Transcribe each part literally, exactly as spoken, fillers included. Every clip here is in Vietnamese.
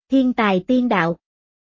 Thiên tài tiên đạo.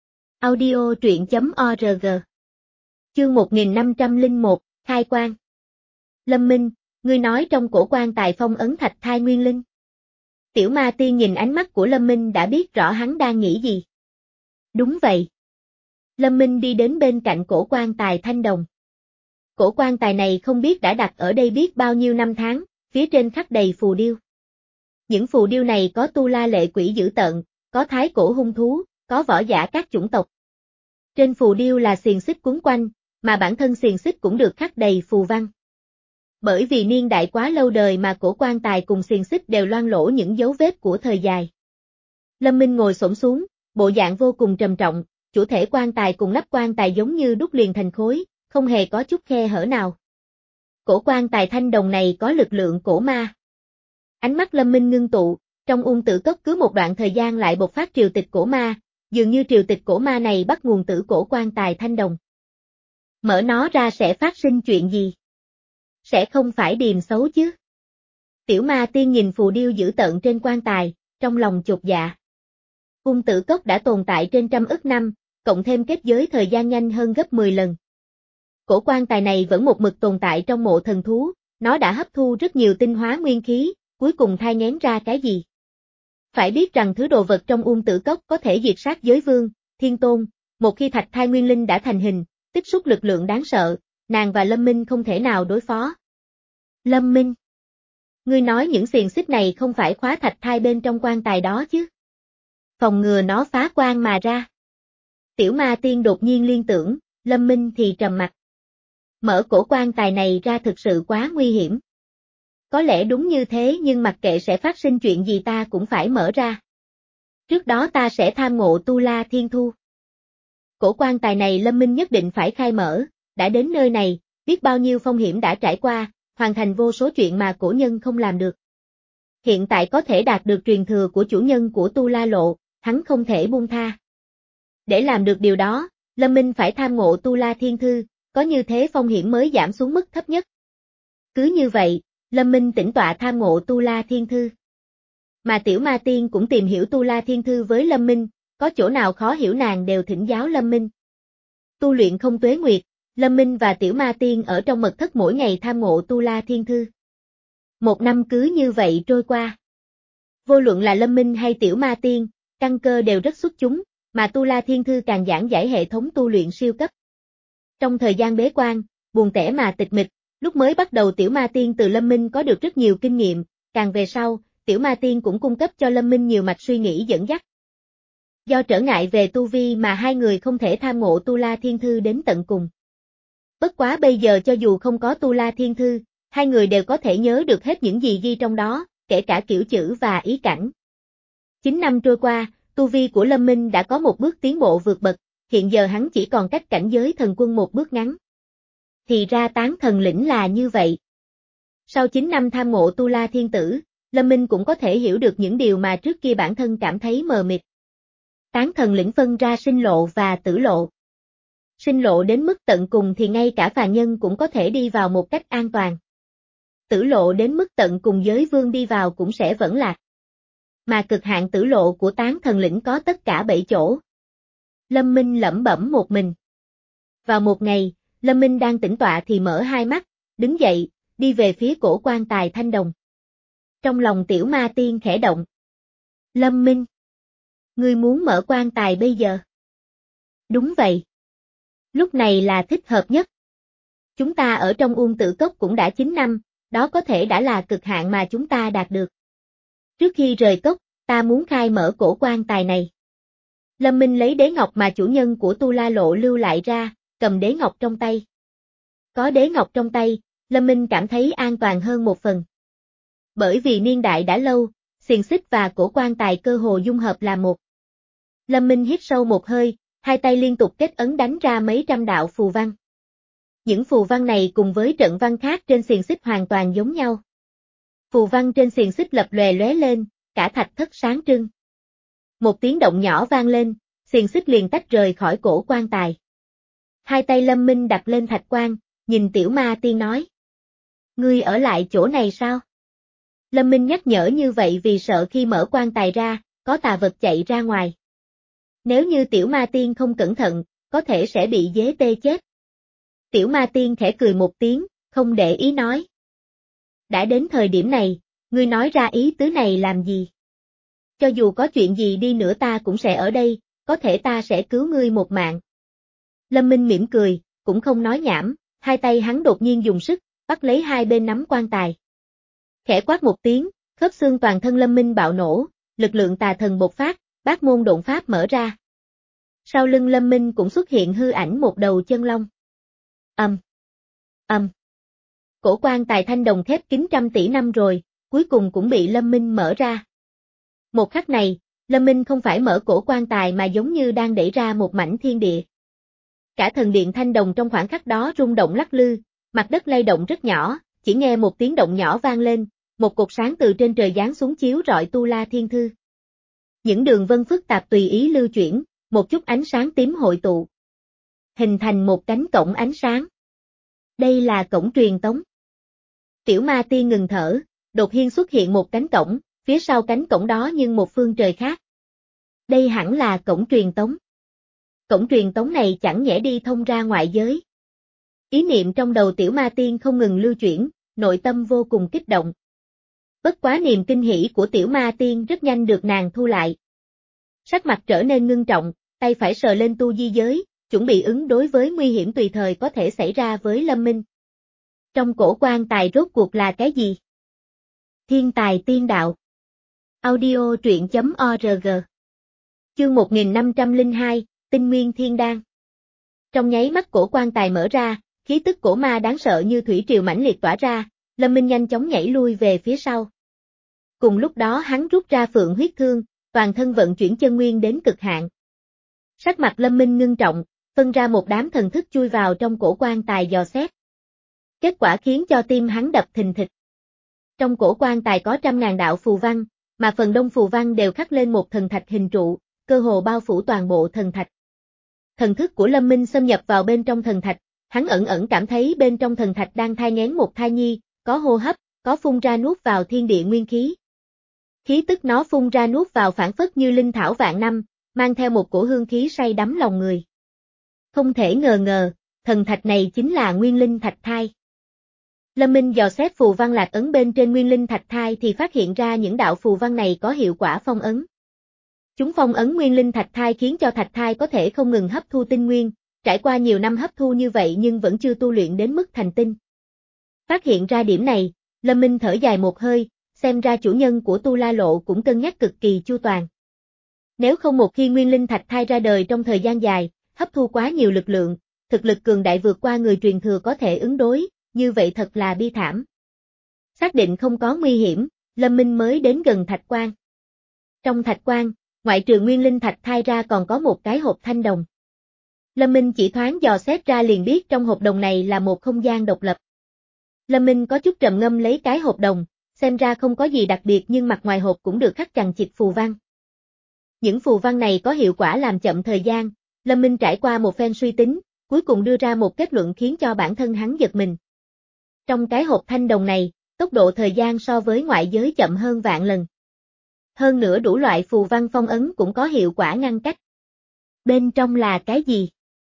Audio truyện chấm org. Chương một nghìn năm trăm lẻ một, khai quang. Lâm Minh, ngươi nói trong cổ quan tài phong ấn thạch thai nguyên linh. Tiểu ma tiên nhìn ánh mắt của Lâm Minh đã biết rõ hắn đang nghĩ gì. Đúng vậy. Lâm Minh đi đến bên cạnh cổ quan tài thanh đồng. Cổ quan tài này không biết đã đặt ở đây biết bao nhiêu năm tháng, phía trên khắc đầy phù điêu. Những phù điêu này có tu la lệ quỷ dữ tợn, có thái cổ hung thú, có võ giả các chủng tộc. Trên phù điêu là xiềng xích quấn quanh, mà bản thân xiềng xích cũng được khắc đầy phù văn. Bởi vì niên đại quá lâu đời mà cổ quan tài cùng xiềng xích đều loang lỗ những dấu vết của thời dài. Lâm Minh ngồi xổm xuống, bộ dạng vô cùng trầm trọng, chủ thể quan tài cùng nắp quan tài giống như đúc liền thành khối, không hề có chút khe hở nào. Cổ quan tài thanh đồng này có lực lượng cổ ma. Ánh mắt Lâm Minh ngưng tụ, trong ung tử cốc cứ một đoạn thời gian lại bộc phát triều tịch cổ ma, dường như triều tịch cổ ma này bắt nguồn từ cổ quan tài thanh đồng. Mở nó ra sẽ phát sinh chuyện gì? Sẽ không phải điềm xấu chứ? Tiểu ma tiên nhìn phù điêu dữ tợn trên quan tài, trong lòng chột dạ. Ung tử cốc đã tồn tại trên trăm ức năm, cộng thêm kết giới thời gian nhanh hơn gấp mười lần. Cổ quan tài này vẫn một mực tồn tại trong mộ thần thú, nó đã hấp thu rất nhiều tinh hóa nguyên khí, cuối cùng thai nghén ra cái gì? Phải biết rằng thứ đồ vật trong ung tử cốc có thể diệt sát giới vương, thiên tôn, một khi thạch thai nguyên linh đã thành hình, tích xúc lực lượng đáng sợ, nàng và Lâm Minh không thể nào đối phó. Lâm Minh, ngươi nói những xiềng xích này không phải khóa thạch thai bên trong quan tài đó chứ? Phòng ngừa nó phá quan mà ra. Tiểu ma tiên đột nhiên liên tưởng, Lâm Minh thì trầm mặt. Mở cổ quan tài này ra thực sự quá nguy hiểm. Có lẽ đúng như thế nhưng mặc kệ sẽ phát sinh chuyện gì ta cũng phải mở ra. Trước đó ta sẽ tham ngộ Tu La Thiên Thu. Cổ quan tài này Lâm Minh nhất định phải khai mở, đã đến nơi này, biết bao nhiêu phong hiểm đã trải qua, hoàn thành vô số chuyện mà cổ nhân không làm được. Hiện tại có thể đạt được truyền thừa của chủ nhân của Tu La Lộ, hắn không thể buông tha. Để làm được điều đó, Lâm Minh phải tham ngộ Tu La Thiên Thư, có như thế phong hiểm mới giảm xuống mức thấp nhất. Cứ như vậy, Lâm Minh tĩnh tọa tham ngộ Tu La Thiên Thư. Mà Tiểu Ma Tiên cũng tìm hiểu Tu La Thiên Thư với Lâm Minh, có chỗ nào khó hiểu nàng đều thỉnh giáo Lâm Minh. Tu luyện không tuế nguyệt, Lâm Minh và Tiểu Ma Tiên ở trong mật thất mỗi ngày tham ngộ Tu La Thiên Thư. Một năm cứ như vậy trôi qua. Vô luận là Lâm Minh hay Tiểu Ma Tiên, căn cơ đều rất xuất chúng, mà Tu La Thiên Thư càng giảng giải hệ thống tu luyện siêu cấp. Trong thời gian bế quan, buồn tẻ mà tịch mịch, lúc mới bắt đầu Tiểu Ma Tiên từ Lâm Minh có được rất nhiều kinh nghiệm, càng về sau, Tiểu Ma Tiên cũng cung cấp cho Lâm Minh nhiều mạch suy nghĩ dẫn dắt. Do trở ngại về tu vi mà hai người không thể tham ngộ Tu La Thiên Thư đến tận cùng. Bất quá bây giờ cho dù không có Tu La Thiên Thư, hai người đều có thể nhớ được hết những gì ghi trong đó, kể cả kiểu chữ và ý cảnh. Chín năm trôi qua, tu vi của Lâm Minh đã có một bước tiến bộ vượt bậc, hiện giờ hắn chỉ còn cách cảnh giới thần quân một bước ngắn. Thì ra tán thần lĩnh là như vậy. Sau chín năm tham ngộ Tu La Thiên Tử, Lâm Minh cũng có thể hiểu được những điều mà trước kia bản thân cảm thấy mờ mịt. Tán thần lĩnh phân ra sinh lộ và tử lộ. Sinh lộ đến mức tận cùng thì ngay cả phàm nhân cũng có thể đi vào một cách an toàn. Tử lộ đến mức tận cùng giới vương đi vào cũng sẽ vẫn lạc. Mà cực hạn tử lộ của tán thần lĩnh có tất cả bảy chỗ. Lâm Minh lẩm bẩm một mình. Vào một ngày, Lâm Minh đang tĩnh tọa thì mở hai mắt, đứng dậy, đi về phía cổ quan tài thanh đồng. Trong lòng Tiểu Ma Tiên khẽ động. Lâm Minh, ngươi muốn mở quan tài bây giờ? Đúng vậy. Lúc này là thích hợp nhất. Chúng ta ở trong ung tử cốc cũng đã chín năm, đó có thể đã là cực hạn mà chúng ta đạt được. Trước khi rời cốc, ta muốn khai mở cổ quan tài này. Lâm Minh lấy đế ngọc mà chủ nhân của Tu La Lộ lưu lại ra, cầm đế ngọc trong tay. Có đế ngọc trong tay, Lâm Minh cảm thấy an toàn hơn một phần. Bởi vì niên đại đã lâu, xiềng xích và cổ quan tài cơ hồ dung hợp là một. Lâm Minh hít sâu một hơi, hai tay liên tục kết ấn đánh ra mấy trăm đạo phù văn. Những phù văn này cùng với trận văn khác trên xiềng xích hoàn toàn giống nhau. Phù văn trên xiềng xích lập lòe lóe lên, cả thạch thất sáng trưng. Một tiếng động nhỏ vang lên, xiềng xích liền tách rời khỏi cổ quan tài. Hai tay Lâm Minh đặt lên thạch quan, nhìn Tiểu Ma Tiên nói. Ngươi ở lại chỗ này sao? Lâm Minh nhắc nhở như vậy vì sợ khi mở quan tài ra, có tà vật chạy ra ngoài. Nếu như tiểu ma tiên không cẩn thận, có thể sẽ bị dế tê chết. Tiểu ma tiên khẽ cười một tiếng, không để ý nói. Đã đến thời điểm này, ngươi nói ra ý tứ này làm gì? Cho dù có chuyện gì đi nữa ta cũng sẽ ở đây, có thể ta sẽ cứu ngươi một mạng. Lâm Minh mỉm cười, cũng không nói nhảm, hai tay hắn đột nhiên dùng sức, bắt lấy hai bên nắm quan tài. Khẽ quát một tiếng, khớp xương toàn thân Lâm Minh bạo nổ, lực lượng tà thần bộc phát, bát môn độn pháp mở ra. Sau lưng Lâm Minh cũng xuất hiện hư ảnh một đầu chân long. Ầm, ầm. Cổ quan tài thanh đồng khép kín trăm tỷ năm rồi, cuối cùng cũng bị Lâm Minh mở ra. Một khắc này, Lâm Minh không phải mở cổ quan tài mà giống như đang đẩy ra một mảnh thiên địa. Cả thần điện thanh đồng trong khoảng khắc đó rung động lắc lư, mặt đất lay động rất nhỏ, chỉ nghe một tiếng động nhỏ vang lên, một cột sáng từ trên trời giáng xuống chiếu rọi Tu La Thiên Thư. Những đường vân phức tạp tùy ý lưu chuyển, một chút ánh sáng tím hội tụ, hình thành một cánh cổng ánh sáng. Đây là cổng truyền tống. Tiểu ma tiên ngừng thở, đột nhiên xuất hiện một cánh cổng, phía sau cánh cổng đó nhưng một phương trời khác. Đây hẳn là cổng truyền tống. Cổng truyền tống này chẳng nhẽ đi thông ra ngoại giới. Ý niệm trong đầu tiểu ma tiên không ngừng lưu chuyển, nội tâm vô cùng kích động. Bất quá niềm kinh hỉ của tiểu ma tiên rất nhanh được nàng thu lại. Sắc mặt trở nên ngưng trọng, tay phải sờ lên tu di giới, chuẩn bị ứng đối với nguy hiểm tùy thời có thể xảy ra với Lâm Minh. Trong cổ quan tài rốt cuộc là cái gì? Thiên tài tiên đạo. Audio truyện chấm org. Chương một nghìn năm trăm lẻ hai, Tinh Nguyên Thiên Đan. Trong nháy mắt cổ quan tài mở ra, khí tức cổ ma đáng sợ như thủy triều mãnh liệt tỏa ra, Lâm Minh nhanh chóng nhảy lui về phía sau. Cùng lúc đó hắn rút ra Phượng huyết thương, toàn thân vận chuyển chân nguyên đến cực hạn. Sắc mặt Lâm Minh ngưng trọng, phân ra một đám thần thức chui vào trong cổ quan tài dò xét. Kết quả khiến cho tim hắn đập thình thịch. Trong cổ quan tài có trăm ngàn đạo phù văn, mà phần đông phù văn đều khắc lên một thần thạch hình trụ, cơ hồ bao phủ toàn bộ thần thạch. Thần thức của Lâm Minh xâm nhập vào bên trong thần thạch, hắn ẩn ẩn cảm thấy bên trong thần thạch đang thai nghén một thai nhi, có hô hấp, có phun ra nuốt vào thiên địa nguyên khí. Khí tức nó phun ra nuốt vào phản phất như linh thảo vạn năm, mang theo một cổ hương khí say đắm lòng người. Không thể ngờ ngờ, thần thạch này chính là nguyên linh thạch thai. Lâm Minh dò xét phù văn lạc ấn bên trên nguyên linh thạch thai thì phát hiện ra những đạo phù văn này có hiệu quả phong ấn. Chúng phong ấn nguyên linh thạch thai khiến cho thạch thai có thể không ngừng hấp thu tinh nguyên, trải qua nhiều năm hấp thu như vậy nhưng vẫn chưa tu luyện đến mức thành tinh. Phát hiện ra điểm này, Lâm Minh thở dài một hơi, xem ra chủ nhân của Tu La Lộ cũng cân nhắc cực kỳ chu toàn. Nếu không một khi nguyên linh thạch thai ra đời trong thời gian dài, hấp thu quá nhiều lực lượng, thực lực cường đại vượt qua người truyền thừa có thể ứng đối, như vậy thật là bi thảm. Xác định không có nguy hiểm, Lâm Minh mới đến gần thạch quan. Trong thạch quan, ngoại trừ nguyên linh thạch thai ra còn có một cái hộp thanh đồng. Lâm Minh chỉ thoáng dò xét ra liền biết trong hộp đồng này là một không gian độc lập. Lâm Minh có chút trầm ngâm lấy cái hộp đồng, xem ra không có gì đặc biệt nhưng mặt ngoài hộp cũng được khắc chằng chịt phù văn. Những phù văn này có hiệu quả làm chậm thời gian, Lâm Minh trải qua một phen suy tính, cuối cùng đưa ra một kết luận khiến cho bản thân hắn giật mình. Trong cái hộp thanh đồng này, tốc độ thời gian so với ngoại giới chậm hơn vạn lần. Hơn nữa đủ loại phù văn phong ấn cũng có hiệu quả ngăn cách. Bên trong là cái gì?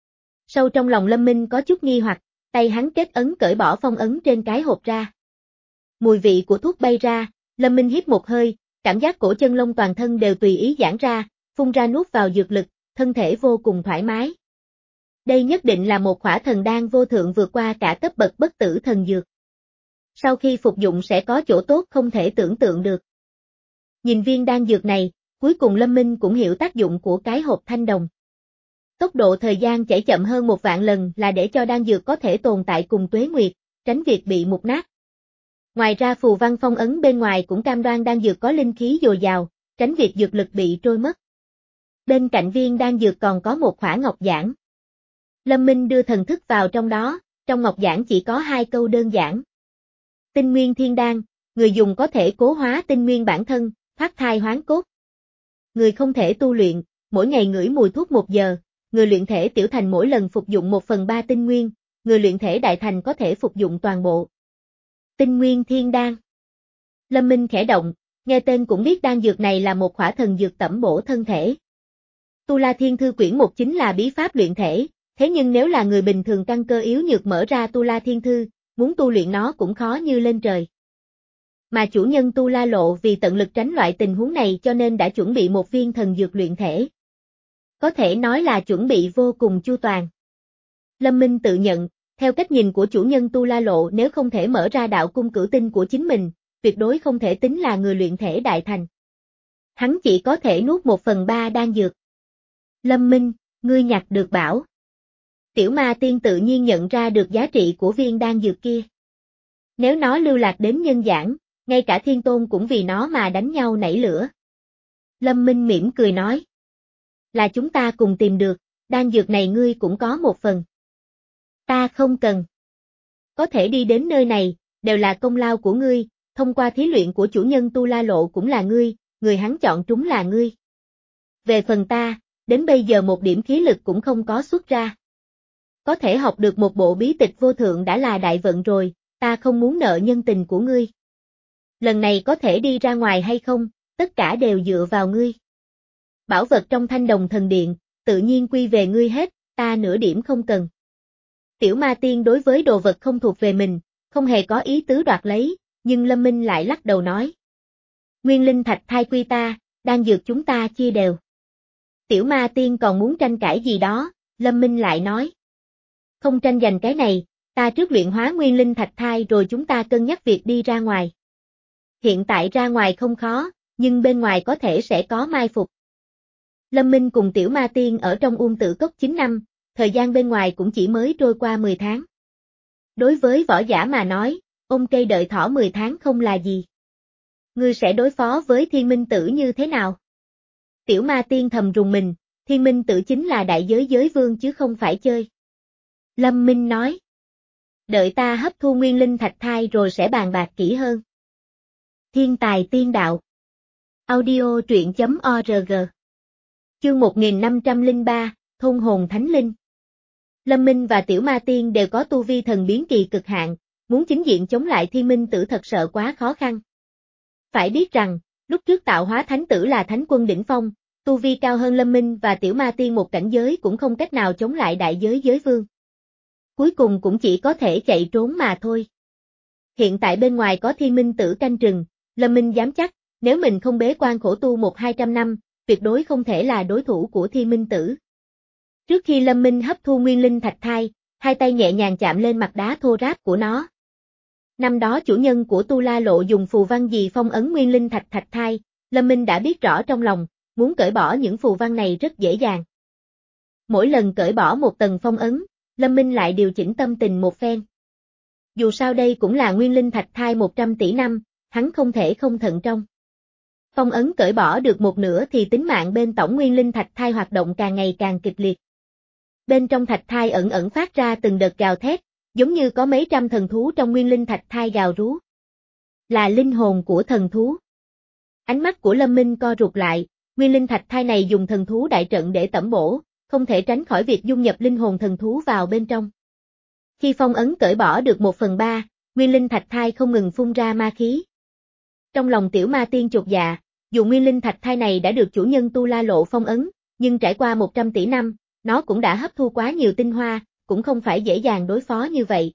Sâu trong lòng Lâm Minh có chút nghi hoặc, tay hắn kết ấn cởi bỏ phong ấn trên cái hộp ra. Mùi vị của thuốc bay ra, Lâm Minh hít một hơi, cảm giác cổ chân lông toàn thân đều tùy ý giãn ra, phun ra nuốt vào dược lực, thân thể vô cùng thoải mái. Đây nhất định là một khỏa thần đan vô thượng vượt qua cả cấp bậc bất tử thần dược. Sau khi phục dụng sẽ có chỗ tốt không thể tưởng tượng được. Nhìn viên đan dược này, cuối cùng Lâm Minh cũng hiểu tác dụng của cái hộp thanh đồng. Tốc độ thời gian chảy chậm hơn một vạn lần là để cho đan dược có thể tồn tại cùng tuế nguyệt, tránh việc bị mục nát. Ngoài ra phù văn phong ấn bên ngoài cũng cam đoan đan dược có linh khí dồi dào, tránh việc dược lực bị trôi mất. Bên cạnh viên đan dược còn có một khỏa ngọc giản. Lâm Minh đưa thần thức vào trong đó, trong ngọc giản chỉ có hai câu đơn giản. Tinh Nguyên Thiên Đan, người dùng có thể cố hóa tinh nguyên bản thân, thoát thai hoán cốt. Người không thể tu luyện, mỗi ngày ngửi mùi thuốc một giờ, người luyện thể tiểu thành mỗi lần phục dụng một phần ba tinh nguyên, người luyện thể đại thành có thể phục dụng toàn bộ. Tinh Nguyên Thiên Đan. Lâm Minh khẽ động, nghe tên cũng biết đan dược này là một khỏa thần dược tẩm bổ thân thể. Tu La Thiên Thư quyển một chính là bí pháp luyện thể, thế nhưng nếu là người bình thường căn cơ yếu nhược mở ra Tu La Thiên Thư, muốn tu luyện nó cũng khó như lên trời. Mà chủ nhân Tu La Lộ vì tận lực tránh loại tình huống này cho nên đã chuẩn bị một viên thần dược luyện thể. Có thể nói là chuẩn bị vô cùng chu toàn. Lâm Minh tự nhận, theo cách nhìn của chủ nhân Tu La Lộ nếu không thể mở ra đạo cung cửu tinh của chính mình, tuyệt đối không thể tính là người luyện thể đại thành. Hắn chỉ có thể nuốt một phần ba đan dược. Lâm Minh, ngươi nhặt được bảo. Tiểu Ma Tiên tự nhiên nhận ra được giá trị của viên đan dược kia. Nếu nó lưu lạc đến nhân giảng, ngay cả Thiên Tôn cũng vì nó mà đánh nhau nảy lửa. Lâm Minh mỉm cười nói. Là chúng ta cùng tìm được, đan dược này ngươi cũng có một phần. Ta không cần. Có thể đi đến nơi này, đều là công lao của ngươi, thông qua thí luyện của chủ nhân Tu La Lộ cũng là ngươi, người hắn chọn trúng là ngươi. Về phần ta, đến bây giờ một điểm khí lực cũng không có xuất ra. Có thể học được một bộ bí tịch vô thượng đã là đại vận rồi, ta không muốn nợ nhân tình của ngươi. Lần này có thể đi ra ngoài hay không, tất cả đều dựa vào ngươi. Bảo vật trong Thanh Đồng Thần Điện, tự nhiên quy về ngươi hết, ta nửa điểm không cần. Tiểu Ma Tiên đối với đồ vật không thuộc về mình, không hề có ý tứ đoạt lấy, nhưng Lâm Minh lại lắc đầu nói. Nguyên linh thạch thai quy ta, đang dược chúng ta chia đều. Tiểu Ma Tiên còn muốn tranh cãi gì đó, Lâm Minh lại nói. Không tranh giành cái này, ta trước luyện hóa nguyên linh thạch thai rồi chúng ta cân nhắc việc đi ra ngoài. Hiện tại ra ngoài không khó, nhưng bên ngoài có thể sẽ có mai phục. Lâm Minh cùng Tiểu Ma Tiên ở trong Uông Tử Cốc chín năm, thời gian bên ngoài cũng chỉ mới trôi qua mười tháng. Đối với võ giả mà nói, ôm cây đợi thỏ mười tháng không là gì. Ngươi sẽ đối phó với Thiên Minh Tử như thế nào? Tiểu Ma Tiên thầm rùng mình, Thiên Minh Tử chính là đại giới giới vương chứ không phải chơi. Lâm Minh nói. Đợi ta hấp thu nguyên linh thạch thai rồi sẽ bàn bạc kỹ hơn. Thiên tài tiên đạo. Audio truyện chấm org. Chương một nghìn năm trăm lẻ ba, Thôn hồn thánh linh. Lâm Minh và Tiểu Ma Tiên đều có tu vi thần biến kỳ cực hạn, muốn chính diện chống lại Thiên Minh Tử thật sợ quá khó khăn. Phải biết rằng, lúc trước tạo hóa thánh tử là thánh quân đỉnh phong, tu vi cao hơn Lâm Minh và Tiểu Ma Tiên một cảnh giới cũng không cách nào chống lại đại giới giới vương. Cuối cùng cũng chỉ có thể chạy trốn mà thôi. Hiện tại bên ngoài có Thiên Minh Tử canh chừng, Lâm Minh dám chắc, nếu mình không bế quan khổ tu một hai trăm năm, tuyệt đối không thể là đối thủ của Thiên Minh Tử. Trước khi Lâm Minh hấp thu nguyên linh thạch thai, hai tay nhẹ nhàng chạm lên mặt đá thô ráp của nó. Năm đó chủ nhân của Tu La Lộ dùng phù văn gì phong ấn nguyên linh thạch thạch thai, Lâm Minh đã biết rõ trong lòng, muốn cởi bỏ những phù văn này rất dễ dàng. Mỗi lần cởi bỏ một tầng phong ấn, Lâm Minh lại điều chỉnh tâm tình một phen. Dù sao đây cũng là nguyên linh thạch thai một trăm tỷ năm, hắn không thể không thận trọng. Phong ấn cởi bỏ được một nửa thì tính mạng bên tổng nguyên linh thạch thai hoạt động càng ngày càng kịch liệt. Bên trong thạch thai ẩn ẩn phát ra từng đợt gào thét, giống như có mấy trăm thần thú trong nguyên linh thạch thai gào rú. Là linh hồn của thần thú. Ánh mắt của Lâm Minh co rụt lại, nguyên linh thạch thai này dùng thần thú đại trận để tẩm bổ, không thể tránh khỏi việc dung nhập linh hồn thần thú vào bên trong. Khi phong ấn cởi bỏ được một phần ba, nguyên linh thạch thai không ngừng phun ra ma khí. Trong lòng Tiểu Ma Tiên chột dạ, dù nguyên linh thạch thai này đã được chủ nhân Tu La Lộ phong ấn, nhưng trải qua một trăm tỷ năm, nó cũng đã hấp thu quá nhiều tinh hoa, cũng không phải dễ dàng đối phó như vậy.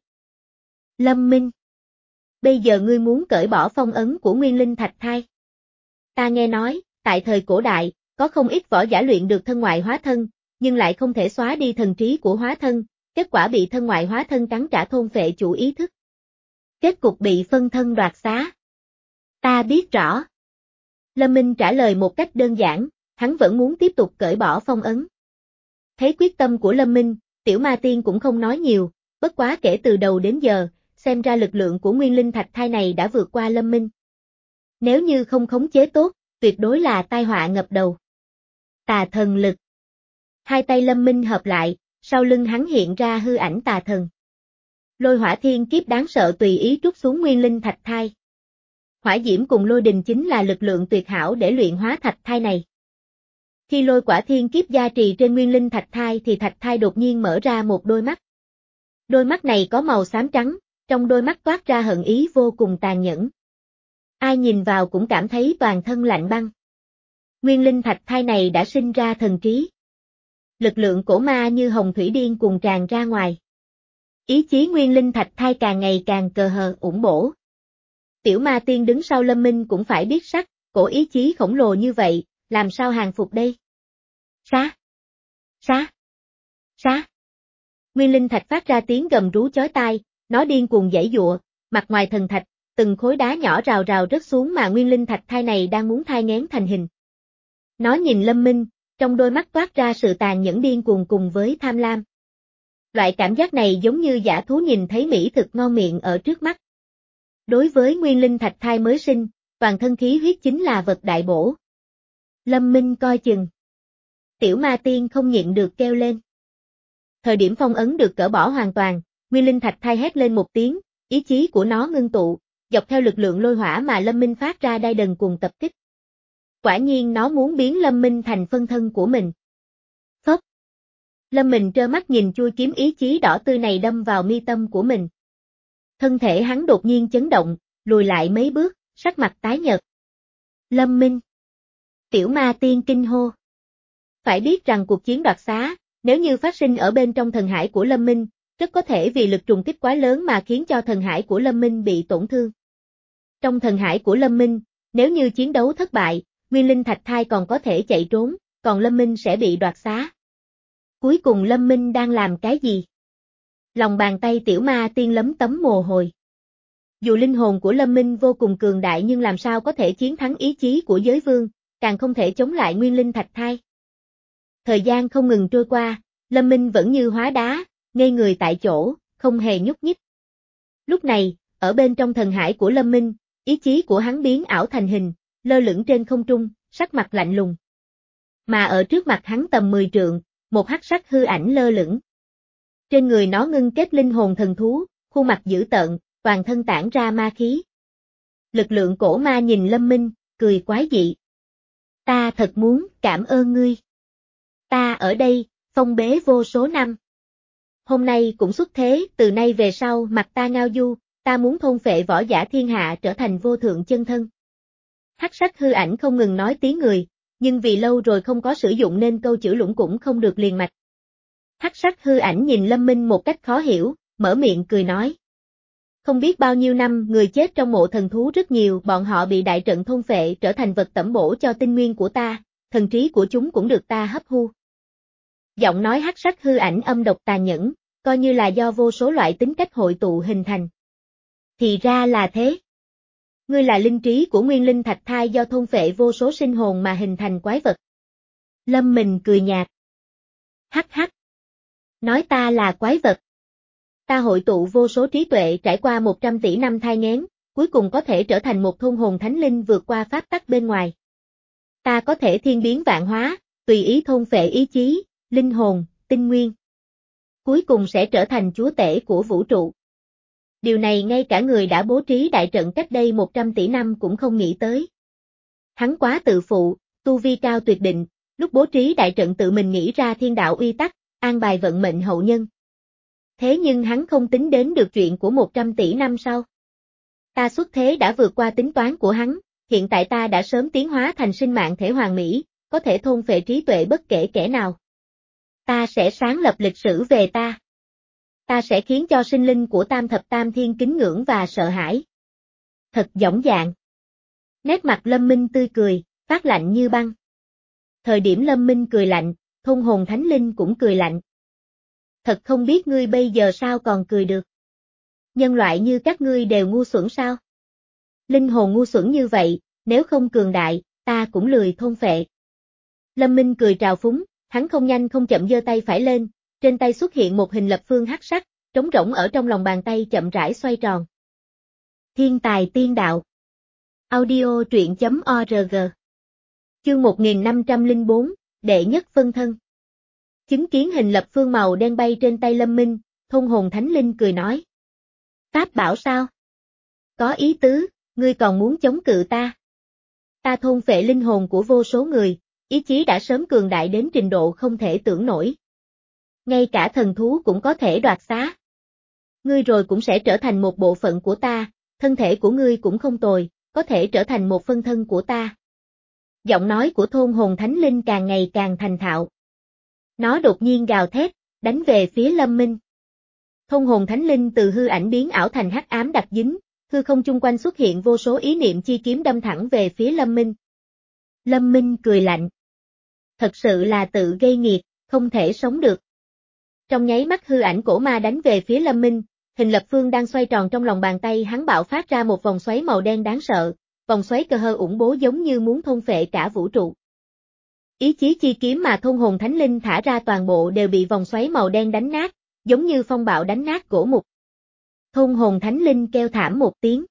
Lâm Minh, bây giờ ngươi muốn cởi bỏ phong ấn của nguyên linh thạch thai. Ta nghe nói, tại thời cổ đại, có không ít võ giả luyện được thân ngoại hóa thân, nhưng lại không thể xóa đi thần trí của hóa thân, kết quả bị thân ngoại hóa thân cắn trả thôn phệ chủ ý thức. Kết cục bị phân thân đoạt xá. Ta biết rõ. Lâm Minh trả lời một cách đơn giản, hắn vẫn muốn tiếp tục cởi bỏ phong ấn. Thấy quyết tâm của Lâm Minh, Tiểu Ma Tiên cũng không nói nhiều, bất quá kể từ đầu đến giờ, xem ra lực lượng của nguyên linh thạch thai này đã vượt qua Lâm Minh. Nếu như không khống chế tốt, tuyệt đối là tai họa ngập đầu. Tà thần lực. Hai tay Lâm Minh hợp lại, sau lưng hắn hiện ra hư ảnh tà thần. Lôi hỏa thiên kiếp đáng sợ tùy ý trút xuống nguyên linh thạch thai. Hỏa diễm cùng lôi đình chính là lực lượng tuyệt hảo để luyện hóa thạch thai này. Khi lôi quả thiên kiếp gia trì trên nguyên linh thạch thai thì thạch thai đột nhiên mở ra một đôi mắt. Đôi mắt này có màu xám trắng, trong đôi mắt toát ra hận ý vô cùng tàn nhẫn. Ai nhìn vào cũng cảm thấy toàn thân lạnh băng. Nguyên linh thạch thai này đã sinh ra thần trí. Lực lượng cổ ma như hồng thủy điên cuồng tràn ra ngoài. Ý chí nguyên linh thạch thai càng ngày càng cờ hờ ủng bổ. Tiểu ma tiên đứng sau Lâm Minh cũng phải biết sắc, cổ ý chí khổng lồ như vậy, làm sao hàng phục đây? Sát! Sát! Sát! Nguyên linh thạch phát ra tiếng gầm rú chói tai, nó điên cuồng giãy giụa, mặt ngoài thần thạch, từng khối đá nhỏ rào rào rớt xuống mà nguyên linh thạch thai này đang muốn thai nghén thành hình. Nó nhìn Lâm Minh, trong đôi mắt toát ra sự tàn nhẫn điên cuồng cùng với tham lam. Loại cảm giác này giống như dã thú nhìn thấy mỹ thực ngon miệng ở trước mắt. Đối với nguyên linh thạch thai mới sinh, toàn thân khí huyết chính là vật đại bổ. Lâm Minh coi chừng. Tiểu ma tiên không nhịn được kêu lên. Thời điểm phong ấn được cởi bỏ hoàn toàn, nguyên linh thạch thai hét lên một tiếng, ý chí của nó ngưng tụ, dọc theo lực lượng lôi hỏa mà Lâm Minh phát ra đai đần cùng tập kích. Quả nhiên nó muốn biến Lâm Minh thành phân thân của mình. Phốc. Lâm Minh trơ mắt nhìn chui kiếm ý chí đỏ tươi này đâm vào mi tâm của mình. Thân thể hắn đột nhiên chấn động, lùi lại mấy bước, sắc mặt tái nhợt. Lâm Minh. Tiểu ma tiên kinh hô. Phải biết rằng cuộc chiến đoạt xá, nếu như phát sinh ở bên trong thần hải của Lâm Minh, rất có thể vì lực trùng kích quá lớn mà khiến cho thần hải của Lâm Minh bị tổn thương. Trong thần hải của Lâm Minh, nếu như chiến đấu thất bại, nguyên linh thạch thai còn có thể chạy trốn, còn Lâm Minh sẽ bị đoạt xá. Cuối cùng Lâm Minh đang làm cái gì? Lòng bàn tay tiểu ma tiên lấm tấm mồ hôi. Dù linh hồn của Lâm Minh vô cùng cường đại nhưng làm sao có thể chiến thắng ý chí của giới vương, càng không thể chống lại nguyên linh thạch thai. Thời gian không ngừng trôi qua, Lâm Minh vẫn như hóa đá, ngây người tại chỗ, không hề nhúc nhích. Lúc này, ở bên trong thần hải của Lâm Minh, ý chí của hắn biến ảo thành hình, lơ lửng trên không trung, sắc mặt lạnh lùng. Mà ở trước mặt hắn tầm mười trượng, một hắc sắc hư ảnh lơ lửng. Trên người nó ngưng kết linh hồn thần thú, khuôn mặt dữ tợn, toàn thân tản ra ma khí. Lực lượng cổ ma nhìn Lâm Minh, cười quái dị. Ta thật muốn cảm ơn ngươi. Ta ở đây, phong bế vô số năm. Hôm nay cũng xuất thế, từ nay về sau mặt ta ngao du, ta muốn thôn phệ võ giả thiên hạ trở thành vô thượng chân thân. Hắc sắc hư ảnh không ngừng nói tiếng người, nhưng vì lâu rồi không có sử dụng nên câu chữ lũng cũng không được liền mạch. Hắc sắc hư ảnh nhìn Lâm Minh một cách khó hiểu, mở miệng cười nói. Không biết bao nhiêu năm người chết trong mộ thần thú rất nhiều, bọn họ bị đại trận thôn phệ trở thành vật tẩm bổ cho tinh nguyên của ta, thần trí của chúng cũng được ta hấp thu. Giọng nói hắc sắc hư ảnh âm độc tàn nhẫn, coi như là do vô số loại tính cách hội tụ hình thành. Thì ra là thế. Ngươi là linh trí của nguyên linh thạch thai do thôn phệ vô số sinh hồn mà hình thành quái vật. Lâm Minh cười nhạt. Hắc hắc. Nói ta là quái vật. Ta hội tụ vô số trí tuệ trải qua một trăm tỷ năm thai nghén, cuối cùng có thể trở thành một thôn hồn thánh linh vượt qua pháp tắc bên ngoài. Ta có thể thiên biến vạn hóa, tùy ý thôn phệ ý chí, linh hồn, tinh nguyên. Cuối cùng sẽ trở thành chúa tể của vũ trụ. Điều này ngay cả người đã bố trí đại trận cách đây một trăm tỷ năm cũng không nghĩ tới. Hắn quá tự phụ, tu vi cao tuyệt định, lúc bố trí đại trận tự mình nghĩ ra thiên đạo uy tắc, an bài vận mệnh hậu nhân. Thế nhưng hắn không tính đến được chuyện của một trăm tỷ năm sau. Ta xuất thế đã vượt qua tính toán của hắn, hiện tại ta đã sớm tiến hóa thành sinh mạng thể hoàn mỹ, có thể thôn phệ trí tuệ bất kể kẻ nào. Ta sẽ sáng lập lịch sử về ta. Ta sẽ khiến cho sinh linh của tam thập tam thiên kính ngưỡng và sợ hãi. Thật dõng dạc. Nét mặt Lâm Minh tươi cười, phát lạnh như băng. Thời điểm Lâm Minh cười lạnh, thôn hồn thánh linh cũng cười lạnh. Thật không biết ngươi bây giờ sao còn cười được. Nhân loại như các ngươi đều ngu xuẩn sao? Linh hồn ngu xuẩn như vậy, nếu không cường đại, ta cũng lười thôn phệ. Lâm Minh cười trào phúng, hắn không nhanh không chậm giơ tay phải lên, trên tay xuất hiện một hình lập phương hắc sắc, trống rỗng ở trong lòng bàn tay chậm rãi xoay tròn. Thiên tài tiên đạo. Audio truyện chấm org. Chương một nghìn năm trăm lẻ bốn, đệ nhất phân thân. Chứng kiến hình lập phương màu đen bay trên tay Lâm Minh, thôn hồn thánh linh cười nói. Pháp bảo sao? Có ý tứ, ngươi còn muốn chống cự ta. Ta thôn phệ linh hồn của vô số người, ý chí đã sớm cường đại đến trình độ không thể tưởng nổi. Ngay cả thần thú cũng có thể đoạt xá. Ngươi rồi cũng sẽ trở thành một bộ phận của ta, thân thể của ngươi cũng không tồi, có thể trở thành một phân thân của ta. Giọng nói của thôn hồn thánh linh càng ngày càng thành thạo. Nó đột nhiên gào thét, đánh về phía Lâm Minh. Thông hồn thánh linh từ hư ảnh biến ảo thành hắc ám đặc dính, hư không chung quanh xuất hiện vô số ý niệm chi kiếm đâm thẳng về phía Lâm Minh. Lâm Minh cười lạnh. Thật sự là tự gây nghiệt, không thể sống được. Trong nháy mắt hư ảnh cổ ma đánh về phía Lâm Minh, hình lập phương đang xoay tròn trong lòng bàn tay hắn bạo phát ra một vòng xoáy màu đen đáng sợ, vòng xoáy cơ hơ ủng bố giống như muốn thôn phệ cả vũ trụ. Ý chí chi kiếm mà thôn hồn thánh linh thả ra toàn bộ đều bị vòng xoáy màu đen đánh nát, giống như phong bạo đánh nát gỗ mục. Thôn hồn thánh linh kêu thảm một tiếng.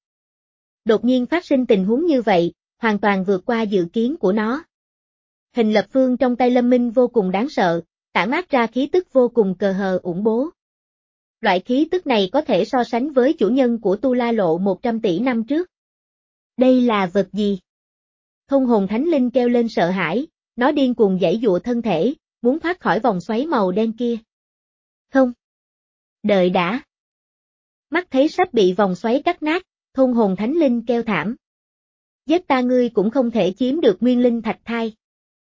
Đột nhiên phát sinh tình huống như vậy, hoàn toàn vượt qua dự kiến của nó. Hình lập phương trong tay Lâm Minh vô cùng đáng sợ, tản mát ra khí tức vô cùng cờ hờ ủng bố. Loại khí tức này có thể so sánh với chủ nhân của Tu La Lộ một trăm tỷ năm trước. Đây là vật gì? Thôn hồn thánh linh kêu lên sợ hãi, nó điên cuồng giãy giụa thân thể, muốn thoát khỏi vòng xoáy màu đen kia. Không. Đợi đã. Mắt thấy sắp bị vòng xoáy cắt nát, thôn hồn thánh linh kêu thảm. Giết ta ngươi cũng không thể chiếm được nguyên linh thạch thai.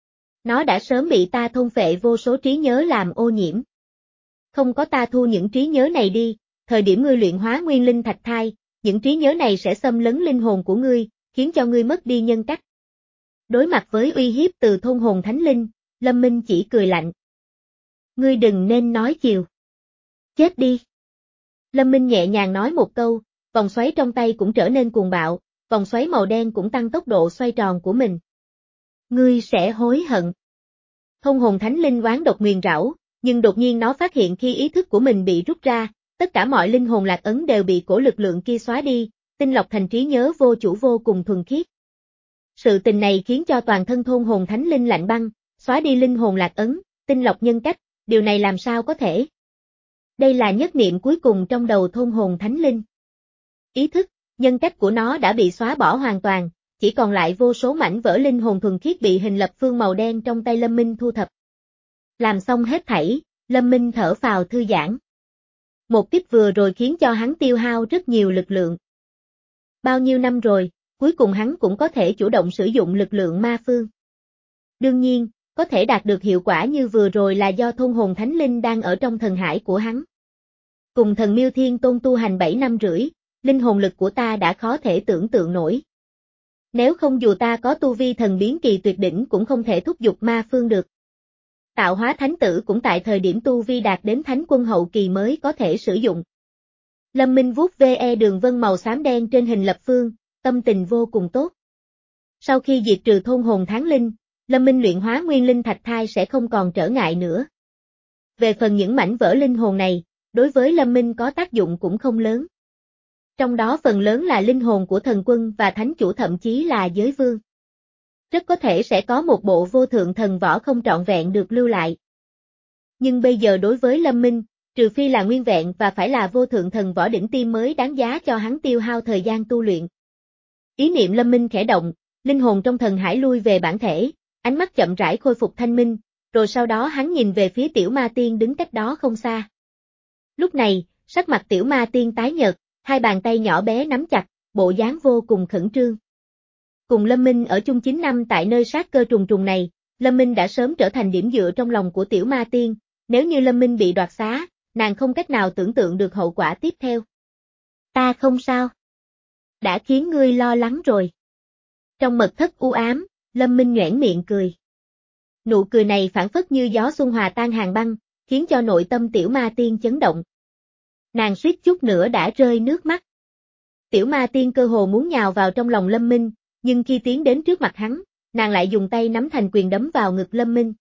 Nó đã sớm bị ta thôn phệ vô số trí nhớ làm ô nhiễm. Không có ta thu những trí nhớ này đi, thời điểm ngươi luyện hóa nguyên linh thạch thai, những trí nhớ này sẽ xâm lấn linh hồn của ngươi, khiến cho ngươi mất đi nhân cách. Đối mặt với uy hiếp từ thôn hồn thánh linh, Lâm Minh chỉ cười lạnh. Ngươi đừng nên nói chiều. Chết đi. Lâm Minh nhẹ nhàng nói một câu, vòng xoáy trong tay cũng trở nên cuồng bạo, vòng xoáy màu đen cũng tăng tốc độ xoay tròn của mình. Ngươi sẽ hối hận. Thôn hồn thánh linh oán độc nguyền rảo, nhưng đột nhiên nó phát hiện khi ý thức của mình bị rút ra, tất cả mọi linh hồn lạc ấn đều bị cổ lực lượng kia xóa đi, tinh lọc thành trí nhớ vô chủ vô cùng thuần khiết. Sự tình này khiến cho toàn thân thôn hồn thánh linh lạnh băng, xóa đi linh hồn lạc ấn, tinh lọc nhân cách, điều này làm sao có thể? Đây là nhất niệm cuối cùng trong đầu thôn hồn thánh linh. Ý thức, nhân cách của nó đã bị xóa bỏ hoàn toàn, chỉ còn lại vô số mảnh vỡ linh hồn thuần khiết bị hình lập phương màu đen trong tay Lâm Minh thu thập. Làm xong hết thảy, Lâm Minh thở phào thư giãn. Một kích vừa rồi khiến cho hắn tiêu hao rất nhiều lực lượng. Bao nhiêu năm rồi, cuối cùng hắn cũng có thể chủ động sử dụng lực lượng ma phương. Đương nhiên, có thể đạt được hiệu quả như vừa rồi là do thôn hồn thánh linh đang ở trong thần hải của hắn. Cùng thần Miêu Thiên Tôn tu hành bảy năm rưỡi, linh hồn lực của ta đã khó thể tưởng tượng nổi. Nếu không dù ta có tu vi thần biến kỳ tuyệt đỉnh cũng không thể thúc giục ma phương được. Tạo hóa thánh tử cũng tại thời điểm tu vi đạt đến thánh quân hậu kỳ mới có thể sử dụng. Lâm Minh vuốt ve đường vân màu xám đen trên hình lập phương, tâm tình vô cùng tốt. Sau khi diệt trừ thôn hồn tháng linh, Lâm Minh luyện hóa nguyên linh thạch thai sẽ không còn trở ngại nữa. Về phần những mảnh vỡ linh hồn này, đối với Lâm Minh có tác dụng cũng không lớn. Trong đó phần lớn là linh hồn của thần quân và thánh chủ thậm chí là giới vương. Rất có thể sẽ có một bộ vô thượng thần võ không trọn vẹn được lưu lại. Nhưng bây giờ đối với Lâm Minh, trừ phi là nguyên vẹn và phải là vô thượng thần võ đỉnh tiêm mới đáng giá cho hắn tiêu hao thời gian tu luyện. Ý niệm Lâm Minh khẽ động, linh hồn trong thần hải lui về bản thể, ánh mắt chậm rãi khôi phục thanh minh, rồi sau đó hắn nhìn về phía tiểu ma tiên đứng cách đó không xa. Lúc này, sắc mặt tiểu ma tiên tái nhợt, hai bàn tay nhỏ bé nắm chặt, bộ dáng vô cùng khẩn trương. Cùng Lâm Minh ở chung chín năm tại nơi sát cơ trùng trùng này, Lâm Minh đã sớm trở thành điểm dựa trong lòng của tiểu ma tiên, nếu như Lâm Minh bị đoạt xá, nàng không cách nào tưởng tượng được hậu quả tiếp theo. Ta không sao. Đã khiến ngươi lo lắng rồi. Trong mật thất u ám, Lâm Minh nhoẻn miệng cười. Nụ cười này phảng phất như gió xuân hòa tan hàng băng, khiến cho nội tâm tiểu ma tiên chấn động. Nàng suýt chút nữa đã rơi nước mắt. Tiểu ma tiên cơ hồ muốn nhào vào trong lòng Lâm Minh, nhưng khi tiến đến trước mặt hắn, nàng lại dùng tay nắm thành quyền đấm vào ngực Lâm Minh.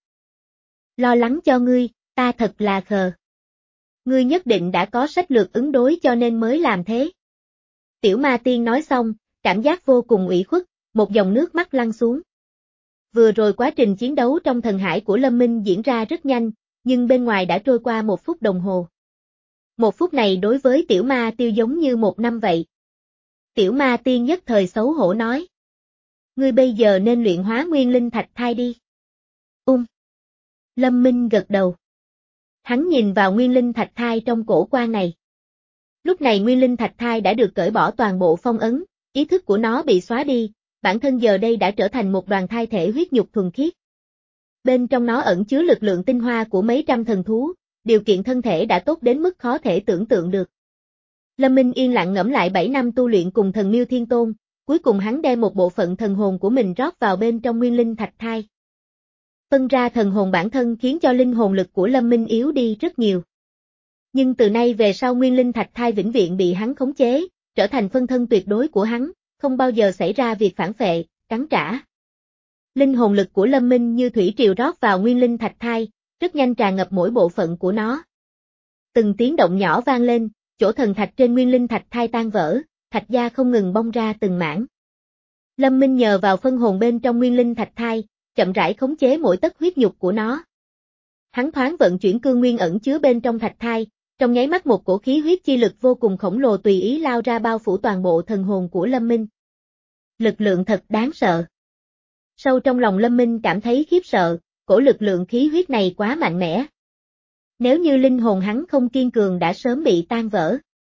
Lo lắng cho ngươi, ta thật là khờ. Ngươi nhất định đã có sách lược ứng đối cho nên mới làm thế. Tiểu ma tiên nói xong, cảm giác vô cùng ủy khuất, một dòng nước mắt lăn xuống. Vừa rồi quá trình chiến đấu trong thần hải của Lâm Minh diễn ra rất nhanh, nhưng bên ngoài đã trôi qua một phút đồng hồ. Một phút này đối với tiểu ma tiêu giống như một năm vậy. Tiểu ma tiên nhất thời xấu hổ nói. Ngươi bây giờ nên luyện hóa nguyên linh thạch thai đi. Ung. Um. Lâm Minh gật đầu. Hắn nhìn vào nguyên linh thạch thai trong cổ quan này. Lúc này nguyên linh thạch thai đã được cởi bỏ toàn bộ phong ấn, ý thức của nó bị xóa đi, bản thân giờ đây đã trở thành một đoàn thai thể huyết nhục thuần khiết. Bên trong nó ẩn chứa lực lượng tinh hoa của mấy trăm thần thú, điều kiện thân thể đã tốt đến mức khó thể tưởng tượng được. Lâm Minh yên lặng ngẫm lại bảy năm tu luyện cùng thần Miêu Thiên Tôn, cuối cùng hắn đem một bộ phận thần hồn của mình rót vào bên trong nguyên linh thạch thai. Phân ra thần hồn bản thân khiến cho linh hồn lực của Lâm Minh yếu đi rất nhiều. Nhưng từ nay về sau nguyên linh thạch thai vĩnh viễn bị hắn khống chế, trở thành phân thân tuyệt đối của hắn, không bao giờ xảy ra việc phản phệ, cắn trả. Linh hồn lực của Lâm Minh như thủy triều rót vào nguyên linh thạch thai, rất nhanh tràn ngập mỗi bộ phận của nó. Từng tiếng động nhỏ vang lên, chỗ thần thạch trên nguyên linh thạch thai tan vỡ, thạch gia không ngừng bong ra từng mảng. Lâm Minh nhờ vào phân hồn bên trong nguyên linh thạch thai, chậm rãi khống chế mỗi tấc huyết nhục của nó. Hắn thoáng vận chuyển cương nguyên ẩn chứa bên trong thạch thai, trong nháy mắt một cổ khí huyết chi lực vô cùng khổng lồ tùy ý lao ra bao phủ toàn bộ thần hồn của Lâm Minh. Lực lượng thật đáng sợ. Sâu trong lòng Lâm Minh cảm thấy khiếp sợ, cổ lực lượng khí huyết này quá mạnh mẽ. Nếu như linh hồn hắn không kiên cường đã sớm bị tan vỡ.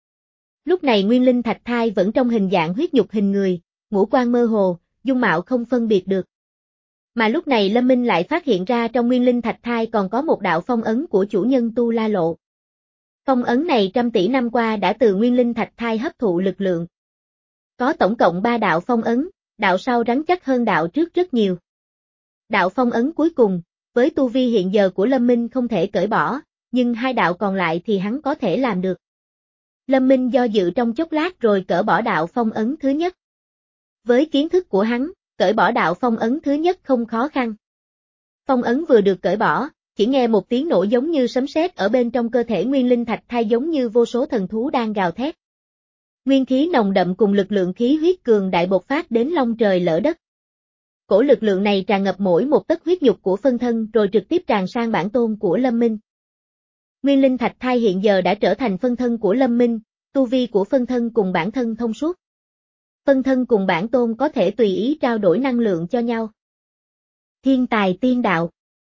Lúc này nguyên linh thạch thai vẫn trong hình dạng huyết nhục hình người, ngũ quan mơ hồ, dung mạo không phân biệt được. Mà lúc này Lâm Minh lại phát hiện ra trong nguyên linh thạch thai còn có một đạo phong ấn của chủ nhân Tu La Lộ. Phong ấn này trăm tỷ năm qua đã từ nguyên linh thạch thai hấp thụ lực lượng. Có tổng cộng ba đạo phong ấn, đạo sau rắn chắc hơn đạo trước rất nhiều. Đạo phong ấn cuối cùng, với tu vi hiện giờ của Lâm Minh không thể cởi bỏ, nhưng hai đạo còn lại thì hắn có thể làm được. Lâm Minh do dự trong chốc lát rồi cởi bỏ đạo phong ấn thứ nhất. Với kiến thức của hắn, cởi bỏ đạo phong ấn thứ nhất không khó khăn. Phong ấn vừa được cởi bỏ, chỉ nghe một tiếng nổ giống như sấm sét ở bên trong cơ thể nguyên linh thạch thai giống như vô số thần thú đang gào thét. Nguyên khí nồng đậm cùng lực lượng khí huyết cường đại bộc phát đến long trời lỡ đất. Cổ lực lượng này tràn ngập mỗi một tấc huyết nhục của phân thân rồi trực tiếp tràn sang bản tôn của Lâm Minh. Nguyên linh thạch thai hiện giờ đã trở thành phân thân của Lâm Minh, tu vi của phân thân cùng bản thân thông suốt. Phân thân cùng bản tôn có thể tùy ý trao đổi năng lượng cho nhau. Thiên tài tiên đạo.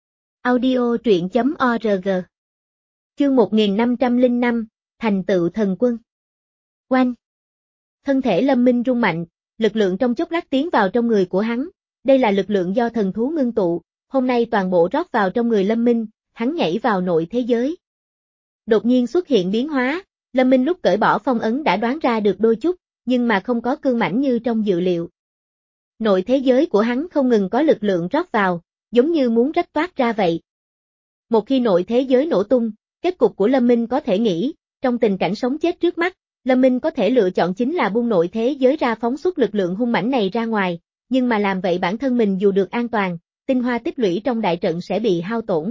Audio truyện chấm org. Chương một nghìn năm trăm lẻ năm, thành tựu thần quân. Oanh. Thân thể Lâm Minh rung mạnh, lực lượng trong chốc lát tiến vào trong người của hắn, đây là lực lượng do thần thú ngưng tụ, hôm nay toàn bộ rót vào trong người Lâm Minh, hắn nhảy vào nội thế giới. Đột nhiên xuất hiện biến hóa, Lâm Minh lúc cởi bỏ phong ấn đã đoán ra được đôi chút, nhưng mà không có cương mãnh như trong dự liệu. Nội thế giới của hắn không ngừng có lực lượng rót vào, giống như muốn rách toát ra vậy. Một khi nội thế giới nổ tung, kết cục của Lâm Minh có thể nghĩ, trong tình cảnh sống chết trước mắt, Lâm Minh có thể lựa chọn chính là buông nội thế giới ra phóng xuất lực lượng hung mãnh này ra ngoài, nhưng mà làm vậy bản thân mình dù được an toàn, tinh hoa tích lũy trong đại trận sẽ bị hao tổn.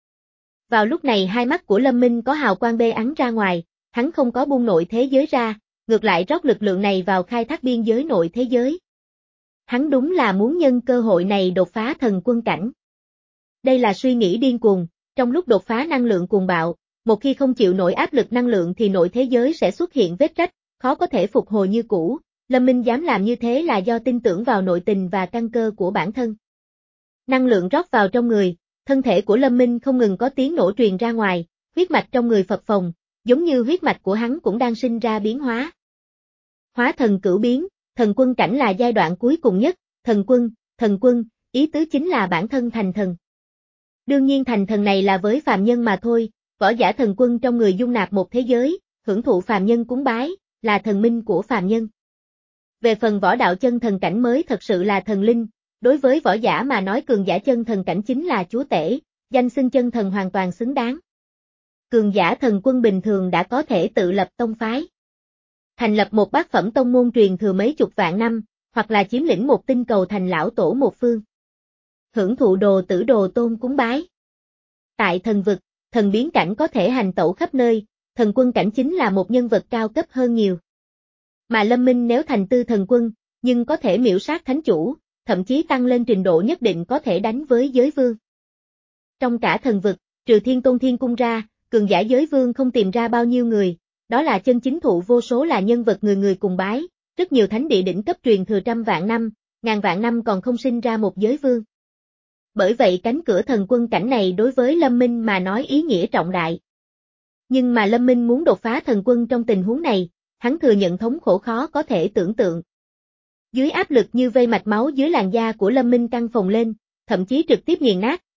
Vào lúc này hai mắt của Lâm Minh có hào quang bê ắng ra ngoài, hắn không có buông nội thế giới ra, ngược lại rót lực lượng này vào khai thác biên giới nội thế giới. Hắn đúng là muốn nhân cơ hội này đột phá thần quân cảnh. Đây là suy nghĩ điên cuồng, trong lúc đột phá năng lượng cuồng bạo, một khi không chịu nổi áp lực năng lượng thì nội thế giới sẽ xuất hiện vết rách, khó có thể phục hồi như cũ. Lâm Minh dám làm như thế là do tin tưởng vào nội tình và căn cơ của bản thân. Năng lượng rót vào trong người, thân thể của Lâm Minh không ngừng có tiếng nổ truyền ra ngoài, huyết mạch trong người phập phồng, giống như huyết mạch của hắn cũng đang sinh ra biến hóa. Hóa thần cửu biến, thần quân cảnh là giai đoạn cuối cùng nhất, thần quân, thần quân, ý tứ chính là bản thân thành thần. Đương nhiên thành thần này là với phàm nhân mà thôi, võ giả thần quân trong người dung nạp một thế giới, hưởng thụ phàm nhân cúng bái, là thần minh của phàm nhân. Về phần võ đạo chân thần cảnh mới thật sự là thần linh, đối với võ giả mà nói cường giả chân thần cảnh chính là chúa tể, danh xưng chân thần hoàn toàn xứng đáng. Cường giả thần quân bình thường đã có thể tự lập tông phái. Thành lập một bát phẩm tông môn truyền thừa mấy chục vạn năm, hoặc là chiếm lĩnh một tinh cầu thành lão tổ một phương. Hưởng thụ đồ tử đồ tôn cúng bái. Tại thần vực, thần biến cảnh có thể hành tẩu khắp nơi, thần quân cảnh chính là một nhân vật cao cấp hơn nhiều. Mà Lâm Minh nếu thành tư thần quân, nhưng có thể miểu sát thánh chủ, thậm chí tăng lên trình độ nhất định có thể đánh với giới vương. Trong cả thần vực, trừ Thiên Tôn Thiên Cung ra, cường giả giới vương không tìm ra bao nhiêu người, đó là chân chính thụ vô số là nhân vật người người cùng bái, rất nhiều thánh địa đỉnh cấp truyền thừa trăm vạn năm, ngàn vạn năm còn không sinh ra một giới vương. Bởi vậy cánh cửa thần quân cảnh này đối với Lâm Minh mà nói ý nghĩa trọng đại. Nhưng mà Lâm Minh muốn đột phá thần quân trong tình huống này, hắn thừa nhận thống khổ khó có thể tưởng tượng. Dưới áp lực như vây mạch máu dưới làn da của Lâm Minh căng phồng lên, thậm chí trực tiếp nghiền nát,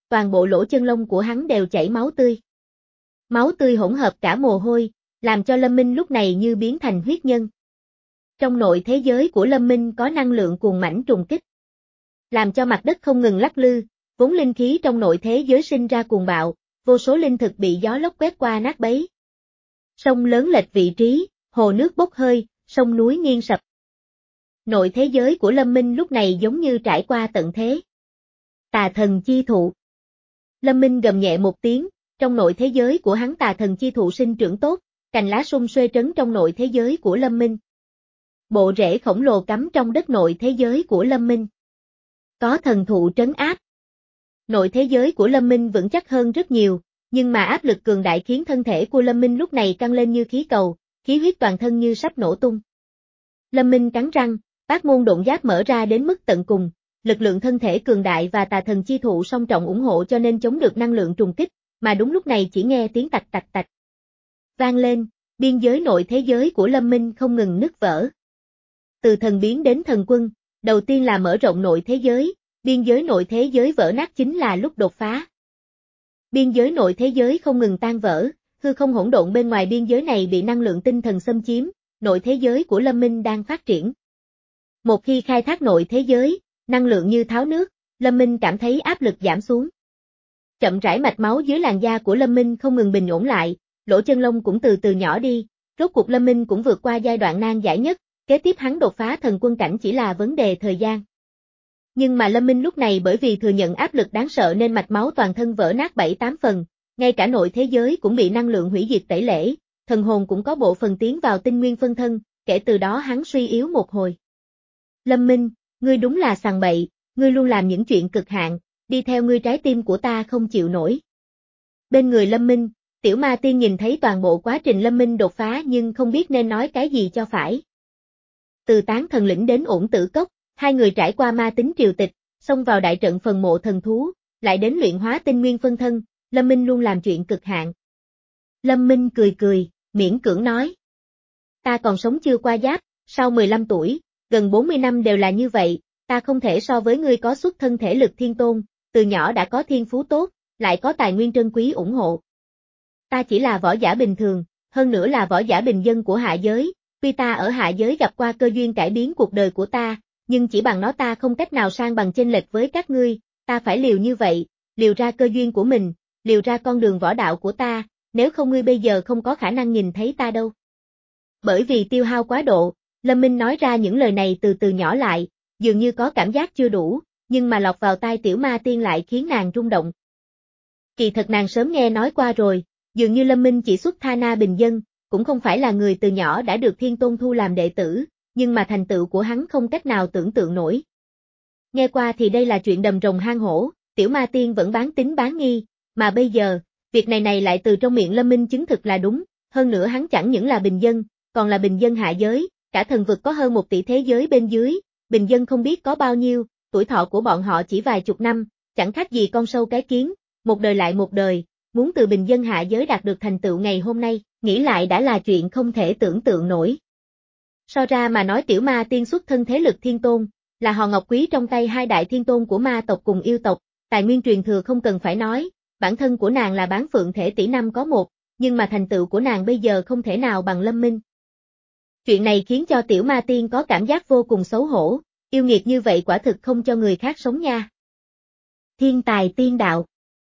toàn bộ lỗ chân lông của hắn đều chảy máu tươi. Máu tươi hỗn hợp cả mồ hôi, làm cho Lâm Minh lúc này như biến thành huyết nhân. Trong nội thế giới của Lâm Minh có năng lượng cuồng mãnh trùng kích, làm cho mặt đất không ngừng lắc lư, vốn linh khí trong nội thế giới sinh ra cuồng bạo, vô số linh thực bị gió lốc quét qua nát bấy. Sông lớn lệch vị trí, hồ nước bốc hơi, sông núi nghiêng sập. Nội thế giới của Lâm Minh lúc này giống như trải qua tận thế. Tà thần chi thụ. Lâm Minh gầm nhẹ một tiếng, trong nội thế giới của hắn tà thần chi thụ sinh trưởng tốt, cành lá sum xuê trấn trong nội thế giới của Lâm Minh. Bộ rễ khổng lồ cắm trong đất nội thế giới của Lâm Minh. Có thần thụ trấn áp. Nội thế giới của Lâm Minh vững chắc hơn rất nhiều, nhưng mà áp lực cường đại khiến thân thể của Lâm Minh lúc này căng lên như khí cầu, khí huyết toàn thân như sắp nổ tung. Lâm Minh cắn răng, bát môn độn giáp mở ra đến mức tận cùng, lực lượng thân thể cường đại và tà thần chi thụ song trọng ủng hộ cho nên chống được năng lượng trùng kích, mà đúng lúc này chỉ nghe tiếng tạch tạch tạch vang lên, biên giới nội thế giới của Lâm Minh không ngừng nứt vỡ. Từ thần biến đến thần quân, đầu tiên là mở rộng nội thế giới, biên giới nội thế giới vỡ nát chính là lúc đột phá. Biên giới nội thế giới không ngừng tan vỡ, hư không hỗn độn bên ngoài biên giới này bị năng lượng tinh thần xâm chiếm, nội thế giới của Lâm Minh đang phát triển. Một khi khai thác nội thế giới, năng lượng như tháo nước, Lâm Minh cảm thấy áp lực giảm xuống. Chậm rãi mạch máu dưới làn da của Lâm Minh không ngừng bình ổn lại, lỗ chân lông cũng từ từ nhỏ đi, rốt cuộc Lâm Minh cũng vượt qua giai đoạn nan giải nhất, kế tiếp hắn đột phá thần quân cảnh chỉ là vấn đề thời gian. Nhưng mà Lâm Minh lúc này bởi vì thừa nhận áp lực đáng sợ nên mạch máu toàn thân vỡ nát bảy tám phần, ngay cả nội thế giới cũng bị năng lượng hủy diệt tẩy lễ, thần hồn cũng có bộ phần tiến vào tinh nguyên phân thân, kể từ đó hắn suy yếu một hồi. Lâm Minh, ngươi đúng là sằng bậy, ngươi luôn làm những chuyện cực hạn, đi theo ngươi trái tim của ta không chịu nổi. Bên người Lâm Minh, Tiểu Ma Tiên nhìn thấy toàn bộ quá trình Lâm Minh đột phá nhưng không biết nên nói cái gì cho phải. Từ Tán Thần Lĩnh đến Ổn Tử Cốc, hai người trải qua ma tính triều tịch, xông vào đại trận phần mộ thần thú, lại đến luyện hóa tinh nguyên phân thân, Lâm Minh luôn làm chuyện cực hạn. Lâm Minh cười cười, miễn cưỡng nói. Ta còn sống chưa qua giáp, sau mười lăm tuổi, gần bốn mươi năm đều là như vậy, ta không thể so với ngươi có xuất thân thể lực thiên tôn, từ nhỏ đã có thiên phú tốt, lại có tài nguyên trân quý ủng hộ. Ta chỉ là võ giả bình thường, hơn nữa là võ giả bình dân của hạ giới, tuy ta ở hạ giới gặp qua cơ duyên cải biến cuộc đời của ta, nhưng chỉ bằng nó ta không cách nào sang bằng chênh lệch với các ngươi, ta phải liều như vậy, liều ra cơ duyên của mình, liều ra con đường võ đạo của ta, nếu không ngươi bây giờ không có khả năng nhìn thấy ta đâu. Bởi vì tiêu hao quá độ, Lâm Minh nói ra những lời này từ từ nhỏ lại, dường như có cảm giác chưa đủ, nhưng mà lọt vào tai Tiểu Ma Tiên lại khiến nàng rung động. Kỳ thật nàng sớm nghe nói qua rồi, dường như Lâm Minh chỉ xuất tha na bình dân, cũng không phải là người từ nhỏ đã được Thiên Tôn thu làm đệ tử, nhưng mà thành tựu của hắn không cách nào tưởng tượng nổi. Nghe qua thì đây là chuyện đầm rồng hang hổ, Tiểu Ma Tiên vẫn bán tín bán nghi, mà bây giờ, việc này này lại từ trong miệng Lâm Minh chứng thực là đúng, hơn nữa hắn chẳng những là bình dân, còn là bình dân hạ giới, cả thần vực có hơn một tỷ thế giới bên dưới, bình dân không biết có bao nhiêu, tuổi thọ của bọn họ chỉ vài chục năm, chẳng khác gì con sâu cái kiến, một đời lại một đời, muốn từ bình dân hạ giới đạt được thành tựu ngày hôm nay, nghĩ lại đã là chuyện không thể tưởng tượng nổi. So ra mà nói Tiểu Ma Tiên xuất thân thế lực thiên tôn, là hòn ngọc quý trong tay hai đại thiên tôn của ma tộc cùng yêu tộc, tài nguyên truyền thừa không cần phải nói, bản thân của nàng là bán phượng thể tỷ năm có một, nhưng mà thành tựu của nàng bây giờ không thể nào bằng Lâm Minh. Chuyện này khiến cho Tiểu Ma Tiên có cảm giác vô cùng xấu hổ, yêu nghiệt như vậy quả thực không cho người khác sống nha. Thiên tài tiên đạo.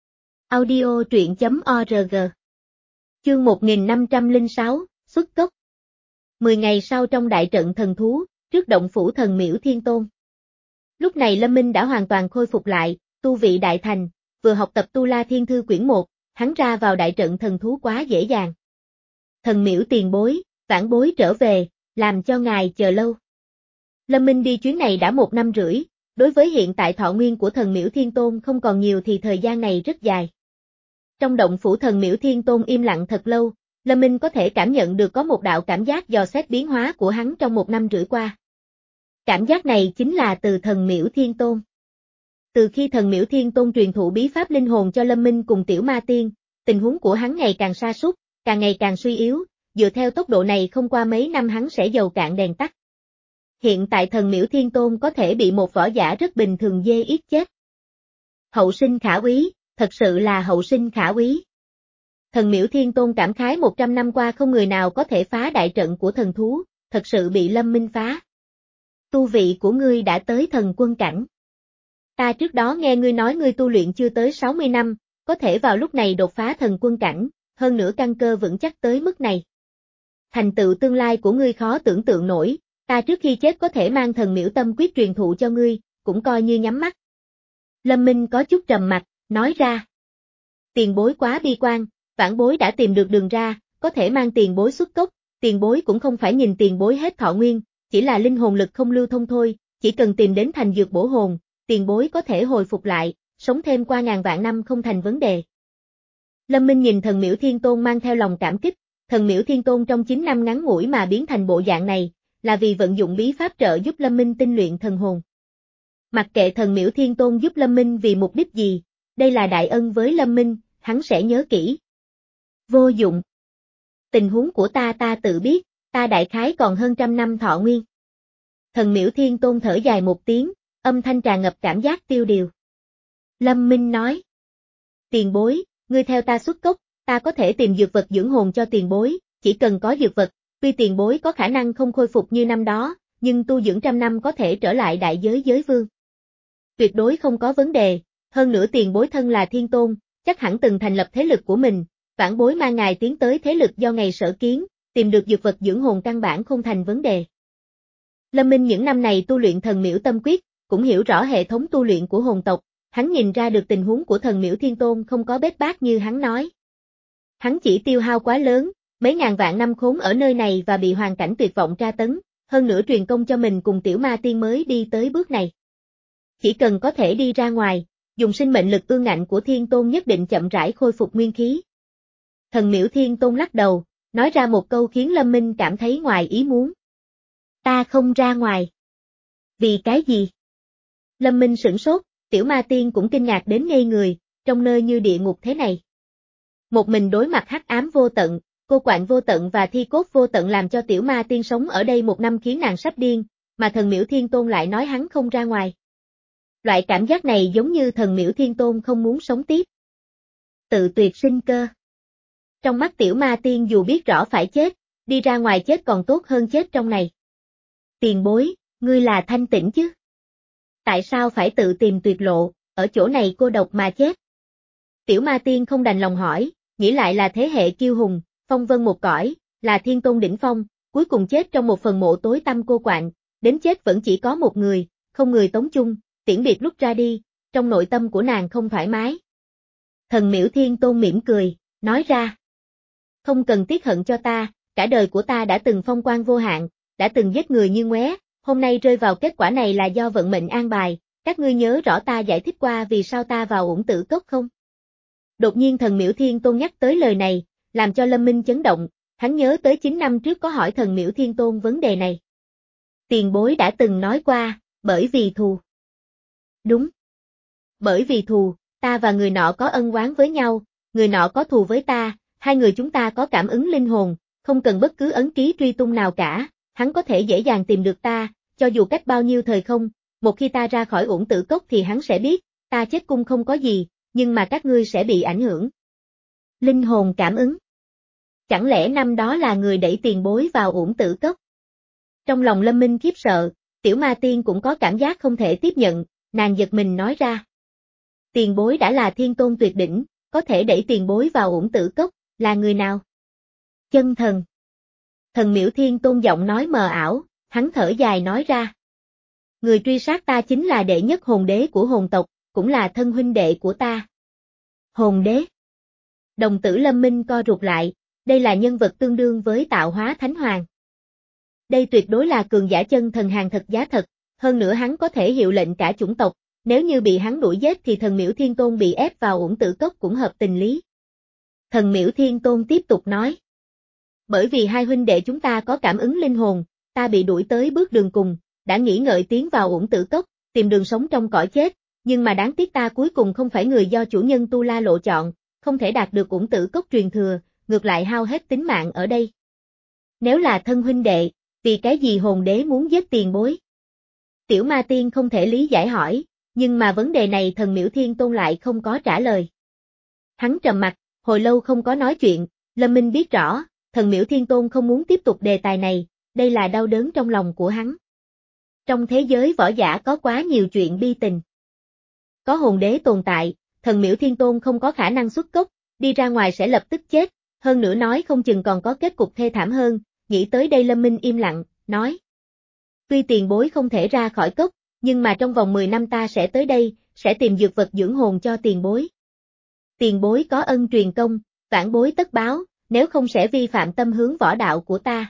Audio truyện chấm org. Chương một nghìn năm trăm lẻ sáu, xuất cốc. Mười ngày sau trong đại trận thần thú, trước động phủ thần miễu Thiên Tôn. Lúc này Lâm Minh đã hoàn toàn khôi phục lại, tu vị đại thành, vừa học tập Tu La Thiên Thư quyển một, hắn ra vào đại trận thần thú quá dễ dàng. Thần miễu tiền bối, vãn bối trở về, làm cho ngài chờ lâu. Lâm Minh đi chuyến này đã một năm rưỡi, đối với hiện tại thọ nguyên của thần miễu Thiên Tôn không còn nhiều thì thời gian này rất dài. Trong động phủ thần miễu Thiên Tôn im lặng thật lâu, Lâm Minh có thể cảm nhận được có một đạo cảm giác dò xét biến hóa của hắn trong một năm rưỡi qua. Cảm giác này chính là từ thần miễu Thiên Tôn. Từ khi thần miễu Thiên Tôn truyền thụ bí pháp linh hồn cho Lâm Minh cùng Tiểu Ma Tiên, tình huống của hắn ngày càng sa sút, càng ngày càng suy yếu, dựa theo tốc độ này không qua mấy năm hắn sẽ dầu cạn đèn tắt. Hiện tại thần miễu Thiên Tôn có thể bị một võ giả rất bình thường dê yết chết. Hậu sinh khả úy, thật sự là hậu sinh khả úy. Thần Miễu Thiên Tôn cảm khái một trăm năm qua không người nào có thể phá đại trận của thần thú, thật sự bị Lâm Minh phá. Tu vị của ngươi đã tới thần quân cảnh. Ta trước đó nghe ngươi nói ngươi tu luyện chưa tới sáu mươi năm, có thể vào lúc này đột phá thần quân cảnh, hơn nữa căn cơ vững chắc tới mức này. Thành tựu tương lai của ngươi khó tưởng tượng nổi, ta trước khi chết có thể mang thần miễu tâm quyết truyền thụ cho ngươi, cũng coi như nhắm mắt. Lâm Minh có chút trầm mặt, nói ra. Tiền bối quá bi quan, vãn bối đã tìm được đường ra, có thể mang tiền bối xuất cốc, tiền bối cũng không phải nhìn tiền bối hết thọ nguyên, chỉ là linh hồn lực không lưu thông thôi, chỉ cần tìm đến thành dược bổ hồn, tiền bối có thể hồi phục lại, sống thêm qua ngàn vạn năm không thành vấn đề. Lâm Minh nhìn thần Miễu Thiên Tôn mang theo lòng cảm kích, thần Miễu Thiên Tôn trong chín năm ngắn ngủi mà biến thành bộ dạng này, là vì vận dụng bí pháp trợ giúp Lâm Minh tinh luyện thần hồn. Mặc kệ thần Miễu Thiên Tôn giúp Lâm Minh vì mục đích gì, đây là đại ân với Lâm Minh, hắn sẽ nhớ kỹ. Vô dụng. Tình huống của ta ta tự biết, ta đại khái còn hơn trăm năm thọ nguyên. Thần Miễu Thiên Tôn thở dài một tiếng, âm thanh tràn ngập cảm giác tiêu điều. Lâm Minh nói. Tiền bối, ngươi theo ta xuất cốc, ta có thể tìm dược vật dưỡng hồn cho tiền bối, chỉ cần có dược vật, tuy tiền bối có khả năng không khôi phục như năm đó, nhưng tu dưỡng trăm năm có thể trở lại đại giới giới vương. Tuyệt đối không có vấn đề, hơn nữa tiền bối thân là thiên tôn, chắc hẳn từng thành lập thế lực của mình, vãn bối mang ngài tiến tới thế lực do ngài sở kiến, tìm được dược vật dưỡng hồn căn bản không thành vấn đề. Lâm Minh những năm này tu luyện thần miễu tâm quyết, cũng hiểu rõ hệ thống tu luyện của hồn tộc, hắn nhìn ra được tình huống của thần miễu thiên tôn không có bết bát như hắn nói. Hắn chỉ tiêu hao quá lớn, mấy ngàn vạn năm khốn ở nơi này và bị hoàn cảnh tuyệt vọng tra tấn, hơn nữa truyền công cho mình cùng tiểu ma tiên mới đi tới bước này. Chỉ cần có thể đi ra ngoài, dùng sinh mệnh lực ương ngạnh của thiên tôn nhất định chậm rãi khôi phục nguyên khí. Thần miễu thiên tôn lắc đầu, nói ra một câu khiến Lâm Minh cảm thấy ngoài ý muốn. Ta không ra ngoài. Vì cái gì? Lâm Minh sửng sốt, tiểu ma tiên cũng kinh ngạc đến ngây người, trong nơi như địa ngục thế này. Một mình đối mặt hắc ám vô tận, cô quạnh vô tận và thi cốt vô tận làm cho tiểu ma tiên sống ở đây một năm khiến nàng sắp điên, mà thần miễu thiên tôn lại nói hắn không ra ngoài. Loại cảm giác này giống như thần miễu thiên tôn không muốn sống tiếp. Tự tuyệt sinh cơ. Trong mắt tiểu ma tiên dù biết rõ phải chết, đi ra ngoài chết còn tốt hơn chết trong này. Tiền bối, ngươi là thanh tĩnh chứ? Tại sao phải tự tìm tuyệt lộ, ở chỗ này cô độc mà chết? Tiểu ma tiên không đành lòng hỏi, nghĩ lại là thế hệ kiêu hùng, phong vân một cõi, là thiên tôn đỉnh phong, cuối cùng chết trong một phần mộ tối tăm cô quạnh, đến chết vẫn chỉ có một người, không người tống chung, tiễn biệt lúc ra đi, trong nội tâm của nàng không thoải mái. Thần miễu thiên tôn mỉm cười, nói ra. Không cần tiếc hận cho ta, cả đời của ta đã từng phong quang vô hạn, đã từng giết người như ngoé, hôm nay rơi vào kết quả này là do vận mệnh an bài, các ngươi nhớ rõ ta giải thích qua vì sao ta vào Uổng Tử Cốc không? Đột nhiên thần miễu thiên tôn nhắc tới lời này, làm cho Lâm Minh chấn động, hắn nhớ tới chín năm trước có hỏi thần miễu thiên tôn vấn đề này. Tiền bối đã từng nói qua, bởi vì thù. Đúng. Bởi vì thù, ta và người nọ có ân oán với nhau, người nọ có thù với ta, hai người chúng ta có cảm ứng linh hồn, không cần bất cứ ấn ký truy tung nào cả, hắn có thể dễ dàng tìm được ta, cho dù cách bao nhiêu thời không, một khi ta ra khỏi Uổng Tử Cốc thì hắn sẽ biết, ta chết cung không có gì, nhưng mà các ngươi sẽ bị ảnh hưởng. Linh hồn cảm ứng. Chẳng lẽ năm đó là người đẩy tiền bối vào Uổng Tử Cốc? Trong lòng Lâm Minh khiếp sợ, tiểu ma tiên cũng có cảm giác không thể tiếp nhận, nàng giật mình nói ra. Tiền bối đã là thiên tôn tuyệt đỉnh, có thể đẩy tiền bối vào Uổng Tử Cốc, là người nào? Chân thần. Thần miễu thiên tôn giọng nói mờ ảo, hắn thở dài nói ra. Người truy sát ta chính là đệ nhất hồn đế của hồn tộc, cũng là thân huynh đệ của ta. Hồn đế. Đồng tử Lâm Minh co rụt lại, đây là nhân vật tương đương với tạo hóa thánh hoàng. Đây tuyệt đối là cường giả chân thần hàng thật giá thật, hơn nữa hắn có thể hiệu lệnh cả chủng tộc, nếu như bị hắn đuổi giết thì thần miễu thiên tôn bị ép vào Uổng Tử Cốc cũng hợp tình lý. Thần miễu thiên tôn tiếp tục nói. Bởi vì hai huynh đệ chúng ta có cảm ứng linh hồn, ta bị đuổi tới bước đường cùng, đã nghĩ ngợi tiến vào Uổng Tử Cốc, tìm đường sống trong cõi chết, nhưng mà đáng tiếc ta cuối cùng không phải người do chủ nhân Tu La Lộ chọn, không thể đạt được Uổng Tử Cốc truyền thừa, ngược lại hao hết tính mạng ở đây. Nếu là thân huynh đệ, vì cái gì hồn đế muốn giết tiền bối? Tiểu ma tiên không thể lý giải hỏi, nhưng mà vấn đề này thần miễu thiên tôn lại không có trả lời. Hắn trầm mặt, hồi lâu không có nói chuyện, Lâm Minh biết rõ, thần miễu thiên tôn không muốn tiếp tục đề tài này, đây là đau đớn trong lòng của hắn. Trong thế giới võ giả có quá nhiều chuyện bi tình. Có hồn đế tồn tại, thần miễu thiên tôn không có khả năng xuất cốc, đi ra ngoài sẽ lập tức chết, hơn nữa nói không chừng còn có kết cục thê thảm hơn, nghĩ tới đây Lâm Minh im lặng, nói. Tuy tiền bối không thể ra khỏi cốc, nhưng mà trong vòng mười năm ta sẽ tới đây, sẽ tìm dược vật dưỡng hồn cho tiền bối. Tiền bối có ân truyền công, vãn bối tất báo, nếu không sẽ vi phạm tâm hướng võ đạo của ta.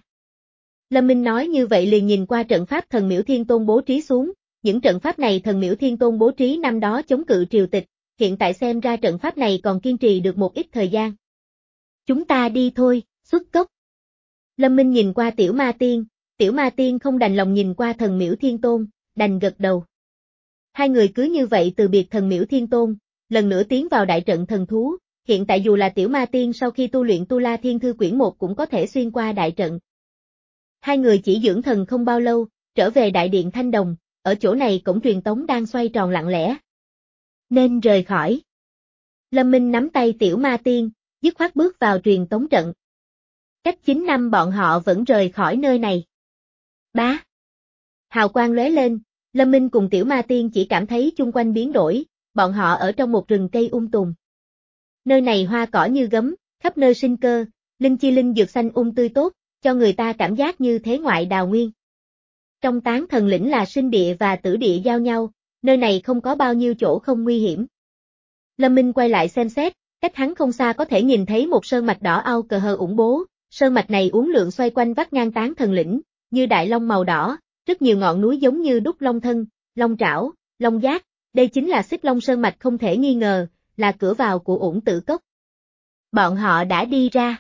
Lâm Minh nói như vậy liền nhìn qua trận pháp thần miễu thiên tôn bố trí xuống, những trận pháp này thần miễu thiên tôn bố trí năm đó chống cự triều tịch, hiện tại xem ra trận pháp này còn kiên trì được một ít thời gian. Chúng ta đi thôi, xuất cốc. Lâm Minh nhìn qua tiểu ma tiên, tiểu ma tiên không đành lòng nhìn qua thần miễu thiên tôn, đành gật đầu. Hai người cứ như vậy từ biệt thần miễu thiên tôn, lần nữa tiến vào đại trận thần thú, hiện tại dù là tiểu ma tiên sau khi tu luyện Tu La Thiên Thư quyển một cũng có thể xuyên qua đại trận. Hai người chỉ dưỡng thần không bao lâu, trở về đại điện Thanh Đồng, ở chỗ này cổng truyền tống đang xoay tròn lặng lẽ. Nên rời khỏi. Lâm Minh nắm tay tiểu ma tiên, dứt khoát bước vào truyền tống trận. Cách chín năm bọn họ vẫn rời khỏi nơi này. Bá. Hào quang lóe lên, Lâm Minh cùng tiểu ma tiên chỉ cảm thấy chung quanh biến đổi, bọn họ ở trong một rừng cây um tùm. Nơi này hoa cỏ như gấm, khắp nơi sinh cơ, linh chi linh dược xanh um tươi tốt, cho người ta cảm giác như thế ngoại đào nguyên. Trong tán thần lĩnh là sinh địa và tử địa giao nhau, nơi này không có bao nhiêu chỗ không nguy hiểm. Lâm Minh quay lại xem xét, cách hắn không xa có thể nhìn thấy một sơn mạch đỏ ao cờ hờ ủng bố, sơn mạch này uốn lượn xoay quanh vắt ngang tán thần lĩnh, như đại long màu đỏ, rất nhiều ngọn núi giống như đúc long thân, long trảo, long giác, đây chính là Xích Long Sơn mạch không thể nghi ngờ, là cửa vào của Uổng Tử Cốc. Bọn họ đã đi ra.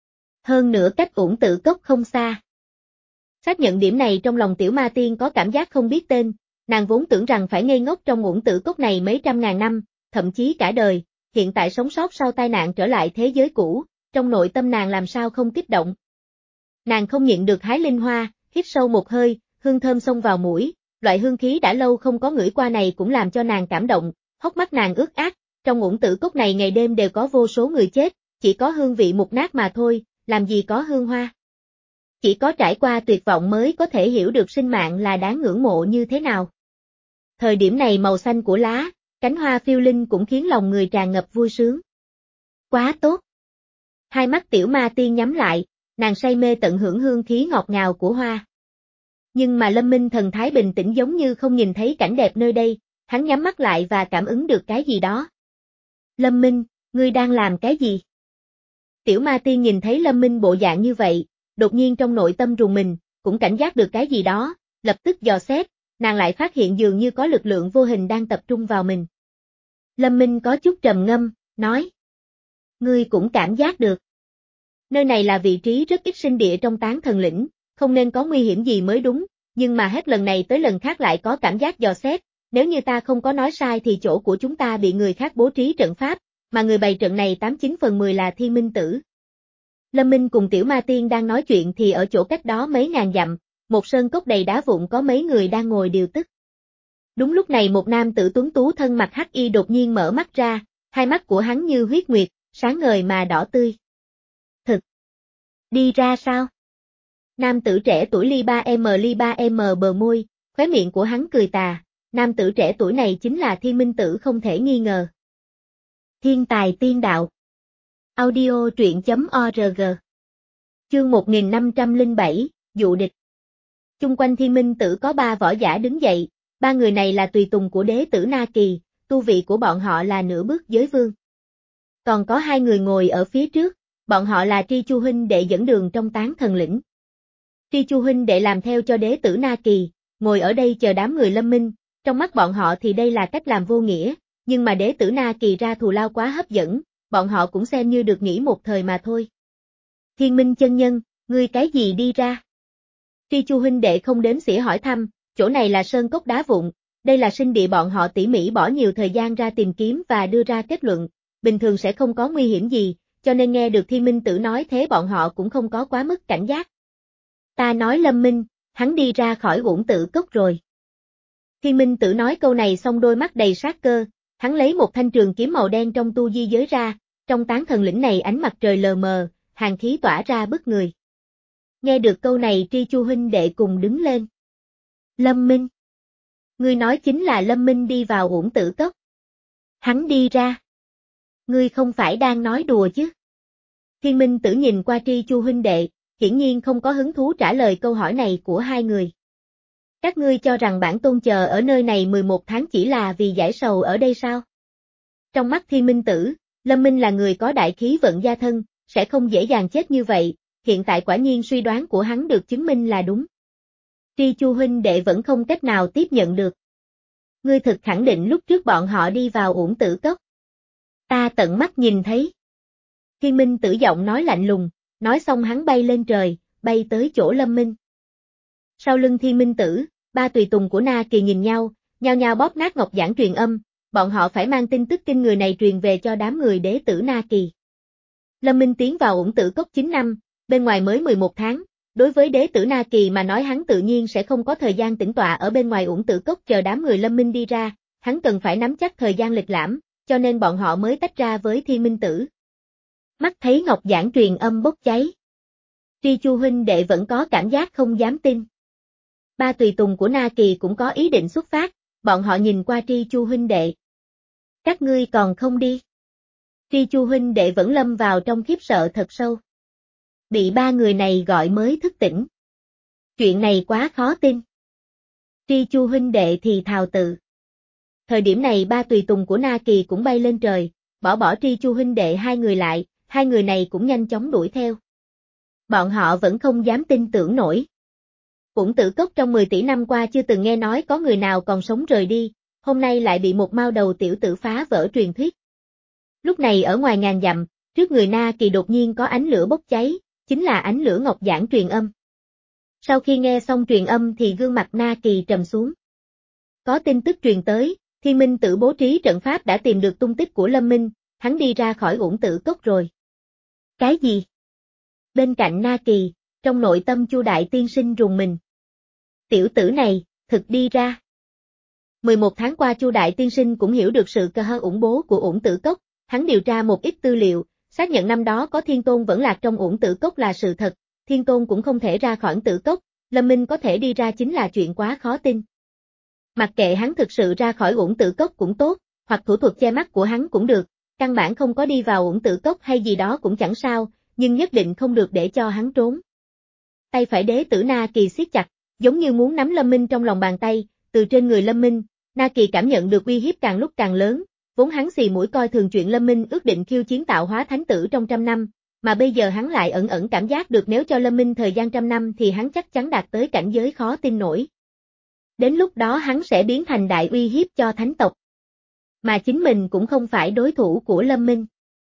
Hơn nữa cách Uổng Tử Cốc không xa. Xác nhận điểm này trong lòng tiểu ma tiên có cảm giác không biết tên, nàng vốn tưởng rằng phải ngây ngốc trong Uổng Tử Cốc này mấy trăm ngàn năm, thậm chí cả đời, hiện tại sống sót sau tai nạn trở lại thế giới cũ, trong nội tâm nàng làm sao không kích động. Nàng không nhịn được hái linh hoa, hít sâu một hơi, hương thơm xông vào mũi, loại hương khí đã lâu không có ngửi qua này cũng làm cho nàng cảm động, hốc mắt nàng ướt át, trong Uổng Tử Cốc này ngày đêm đều có vô số người chết, chỉ có hương vị mục nát mà thôi, làm gì có hương hoa. Chỉ có trải qua tuyệt vọng mới có thể hiểu được sinh mạng là đáng ngưỡng mộ như thế nào. Thời điểm này màu xanh của lá, cánh hoa phiêu linh cũng khiến lòng người tràn ngập vui sướng. Quá tốt. Hai mắt tiểu ma tiên nhắm lại, nàng say mê tận hưởng hương khí ngọt ngào của hoa. Nhưng mà Lâm Minh thần thái bình tĩnh giống như không nhìn thấy cảnh đẹp nơi đây, hắn nhắm mắt lại và cảm ứng được cái gì đó. Lâm Minh, ngươi đang làm cái gì? Tiểu ma tiên nhìn thấy Lâm Minh bộ dạng như vậy, đột nhiên trong nội tâm rùng mình, cũng cảnh giác được cái gì đó, lập tức dò xét, nàng lại phát hiện dường như có lực lượng vô hình đang tập trung vào mình. Lâm Minh có chút trầm ngâm, nói. Ngươi cũng cảm giác được. Nơi này là vị trí rất ít sinh địa trong tán thần lĩnh, không nên có nguy hiểm gì mới đúng, nhưng mà hết lần này tới lần khác lại có cảm giác dò xét, nếu như ta không có nói sai thì chỗ của chúng ta bị người khác bố trí trận pháp, mà người bày trận này tám chín phần mười là Thiên Minh Tử. Lâm Minh cùng Tiểu Ma Tiên đang nói chuyện thì ở chỗ cách đó mấy ngàn dặm, một sơn cốc đầy đá vụn có mấy người đang ngồi điều tức. Đúng lúc này một nam tử tuấn tú thân mặc hắc y đột nhiên mở mắt ra, hai mắt của hắn như huyết nguyệt, sáng ngời mà đỏ tươi. Thực! Đi ra sao? Nam tử trẻ tuổi ly ba em ly ba em bờ môi, khóe miệng của hắn cười tà, nam tử trẻ tuổi này chính là Thiên Minh Tử không thể nghi ngờ. Thiên tài tiên đạo. Audio truyện chấm org. Chương một nghìn năm trăm lẻ bảy, dụ địch. Chung quanh Thiên Minh Tử có ba võ giả đứng dậy, ba người này là tùy tùng của đế tử Na Kỳ, tu vị của bọn họ là nửa bước giới vương. Còn có hai người ngồi ở phía trước, bọn họ là Tri Chu huynh đệ dẫn đường trong tán thần lĩnh. Tri Chu huynh đệ làm theo cho đế tử Na Kỳ, ngồi ở đây chờ đám người Lâm Minh, trong mắt bọn họ thì đây là cách làm vô nghĩa, nhưng mà đế tử Na Kỳ ra thù lao quá hấp dẫn, bọn họ cũng xem như được nghỉ một thời mà thôi. Thiên Minh chân nhân, ngươi cái gì đi ra? Tri Chu huynh đệ không đến xỉa hỏi thăm, chỗ này là sơn cốc đá vụn, đây là sinh địa bọn họ tỉ mỉ bỏ nhiều thời gian ra tìm kiếm và đưa ra kết luận, bình thường sẽ không có nguy hiểm gì, cho nên nghe được Thiên Minh Tử nói thế bọn họ cũng không có quá mức cảnh giác. Ta nói Lâm Minh, hắn đi ra khỏi Uổng Tử Cốc rồi. Thiên Minh Tử nói câu này xong đôi mắt đầy sát cơ, hắn lấy một thanh trường kiếm màu đen trong tu di giới ra, trong tán thần lĩnh này ánh mặt trời lờ mờ, hàn khí tỏa ra bức người. Nghe được câu này Tri Chu huynh đệ cùng đứng lên. Lâm Minh. Ngươi nói chính là Lâm Minh đi vào Uổng Tử Cốc. Hắn đi ra. Ngươi không phải đang nói đùa chứ? Thiên Minh Tử nhìn qua Tri Chu huynh đệ, hiển nhiên không có hứng thú trả lời câu hỏi này của hai người. Các ngươi cho rằng bản tôn chờ ở nơi này mười một tháng chỉ là vì giải sầu ở đây sao? Trong mắt Thiên Minh Tử, Lâm Minh là người có đại khí vận gia thân, sẽ không dễ dàng chết như vậy, hiện tại quả nhiên suy đoán của hắn được chứng minh là đúng. Tri Chu huynh đệ vẫn không cách nào tiếp nhận được. Ngươi thực khẳng định lúc trước bọn họ đi vào Uổng Tử Cốc. Ta tận mắt nhìn thấy. Thiên Minh Tử giọng nói lạnh lùng, nói xong hắn bay lên trời, bay tới chỗ Lâm Minh. Sau lưng Thiên Minh Tử, ba tùy tùng của Na Kỳ nhìn nhau, nhao nhao bóp nát ngọc giảng truyền âm, bọn họ phải mang tin tức kinh người này truyền về cho đám người đế tử Na Kỳ. Lâm Minh tiến vào Uổng Tử Cốc chín năm, bên ngoài mới mười một tháng, đối với đế tử Na Kỳ mà nói hắn tự nhiên sẽ không có thời gian tĩnh tọa ở bên ngoài Uổng Tử Cốc chờ đám người Lâm Minh đi ra, hắn cần phải nắm chắc thời gian lịch lãm, cho nên bọn họ mới tách ra với Thiên Minh Tử. Mắt thấy ngọc giảng truyền âm bốc cháy. Tri Chu huynh đệ vẫn có cảm giác không dám tin. Ba tùy tùng của Na Kỳ cũng có ý định xuất phát, bọn họ nhìn qua Tri Chu huynh đệ. Các ngươi còn không đi. Tri Chu huynh đệ vẫn lâm vào trong khiếp sợ thật sâu. Bị ba người này gọi mới thức tỉnh. Chuyện này quá khó tin. Tri Chu huynh đệ thì thào tự. Thời điểm này ba tùy tùng của Na Kỳ cũng bay lên trời, bỏ bỏ Tri Chu huynh đệ hai người lại, hai người này cũng nhanh chóng đuổi theo. Bọn họ vẫn không dám tin tưởng nổi. Uổng Tử Cốc trong mười tỷ năm qua chưa từng nghe nói có người nào còn sống rời đi, hôm nay lại bị một mao đầu tiểu tử phá vỡ truyền thuyết. Lúc này ở ngoài ngàn dặm, trước người Na Kỳ đột nhiên có ánh lửa bốc cháy, chính là ánh lửa ngọc giảng truyền âm. Sau khi nghe xong truyền âm thì gương mặt Na Kỳ trầm xuống. Có tin tức truyền tới, Thiên Minh Tử bố trí trận pháp đã tìm được tung tích của Lâm Minh, hắn đi ra khỏi Uổng Tử Cốc rồi. Cái gì? Bên cạnh Na Kỳ, trong nội tâm Chu Đại Tiên Sinh rùng mình. Tiểu tử này, thực đi ra. mười một tháng qua Chu Đại Tiên Sinh cũng hiểu được sự cơ hơ ủng bố của Uổng Tử Cốc, hắn điều tra một ít tư liệu, xác nhận năm đó có Thiên Tôn vẫn lạc trong Uổng Tử Cốc là sự thật, Thiên Tôn cũng không thể ra khỏi Tử Cốc, Lâm Minh có thể đi ra chính là chuyện quá khó tin. Mặc kệ hắn thực sự ra khỏi Uổng Tử Cốc cũng tốt, hoặc thủ thuật che mắt của hắn cũng được, căn bản không có đi vào Uổng Tử Cốc hay gì đó cũng chẳng sao, nhưng nhất định không được để cho hắn trốn. Tay phải đế tử Na Kỳ siết chặt, giống như muốn nắm Lâm Minh trong lòng bàn tay, từ trên người Lâm Minh, Na Kỳ cảm nhận được uy hiếp càng lúc càng lớn, vốn hắn xì mũi coi thường chuyện Lâm Minh ước định khiêu chiến tạo hóa thánh tử trong trăm năm, mà bây giờ hắn lại ẩn ẩn cảm giác được nếu cho Lâm Minh thời gian trăm năm thì hắn chắc chắn đạt tới cảnh giới khó tin nổi. Đến lúc đó hắn sẽ biến thành đại uy hiếp cho thánh tộc. Mà chính mình cũng không phải đối thủ của Lâm Minh.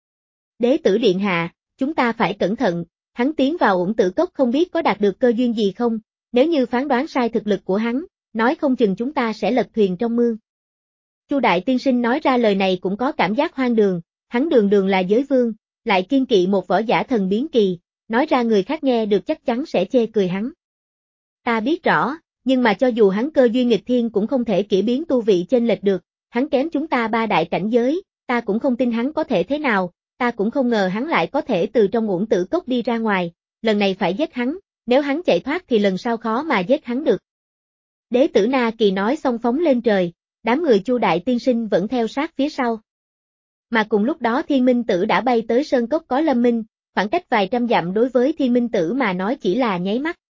Đế tử điện hạ, chúng ta phải cẩn thận, hắn tiến vào Uổng Tử Cốc không biết có đạt được cơ duyên gì không, nếu như phán đoán sai thực lực của hắn, nói không chừng chúng ta sẽ lật thuyền trong mương. Chu Đại Tiên Sinh nói ra lời này cũng có cảm giác hoang đường, hắn đường đường là giới vương, lại kiên kỵ một võ giả thần biến kỳ, nói ra người khác nghe được chắc chắn sẽ chê cười hắn. Ta biết rõ, nhưng mà cho dù hắn cơ duyên nghịch thiên cũng không thể kỹ biến tu vị chênh lệch được, hắn kém chúng ta ba đại cảnh giới, ta cũng không tin hắn có thể thế nào, ta cũng không ngờ hắn lại có thể từ trong Uổng Tử Cốc đi ra ngoài, lần này phải giết hắn, nếu hắn chạy thoát thì lần sau khó mà giết hắn được. Đế tử Na Kỳ nói xong phóng lên trời, đám người Chu Đại Tiên Sinh vẫn theo sát phía sau. Mà cùng lúc đó Thiên Minh Tử đã bay tới sơn cốc có Lâm Minh, khoảng cách vài trăm dặm đối với Thiên Minh Tử mà nói chỉ là nháy mắt.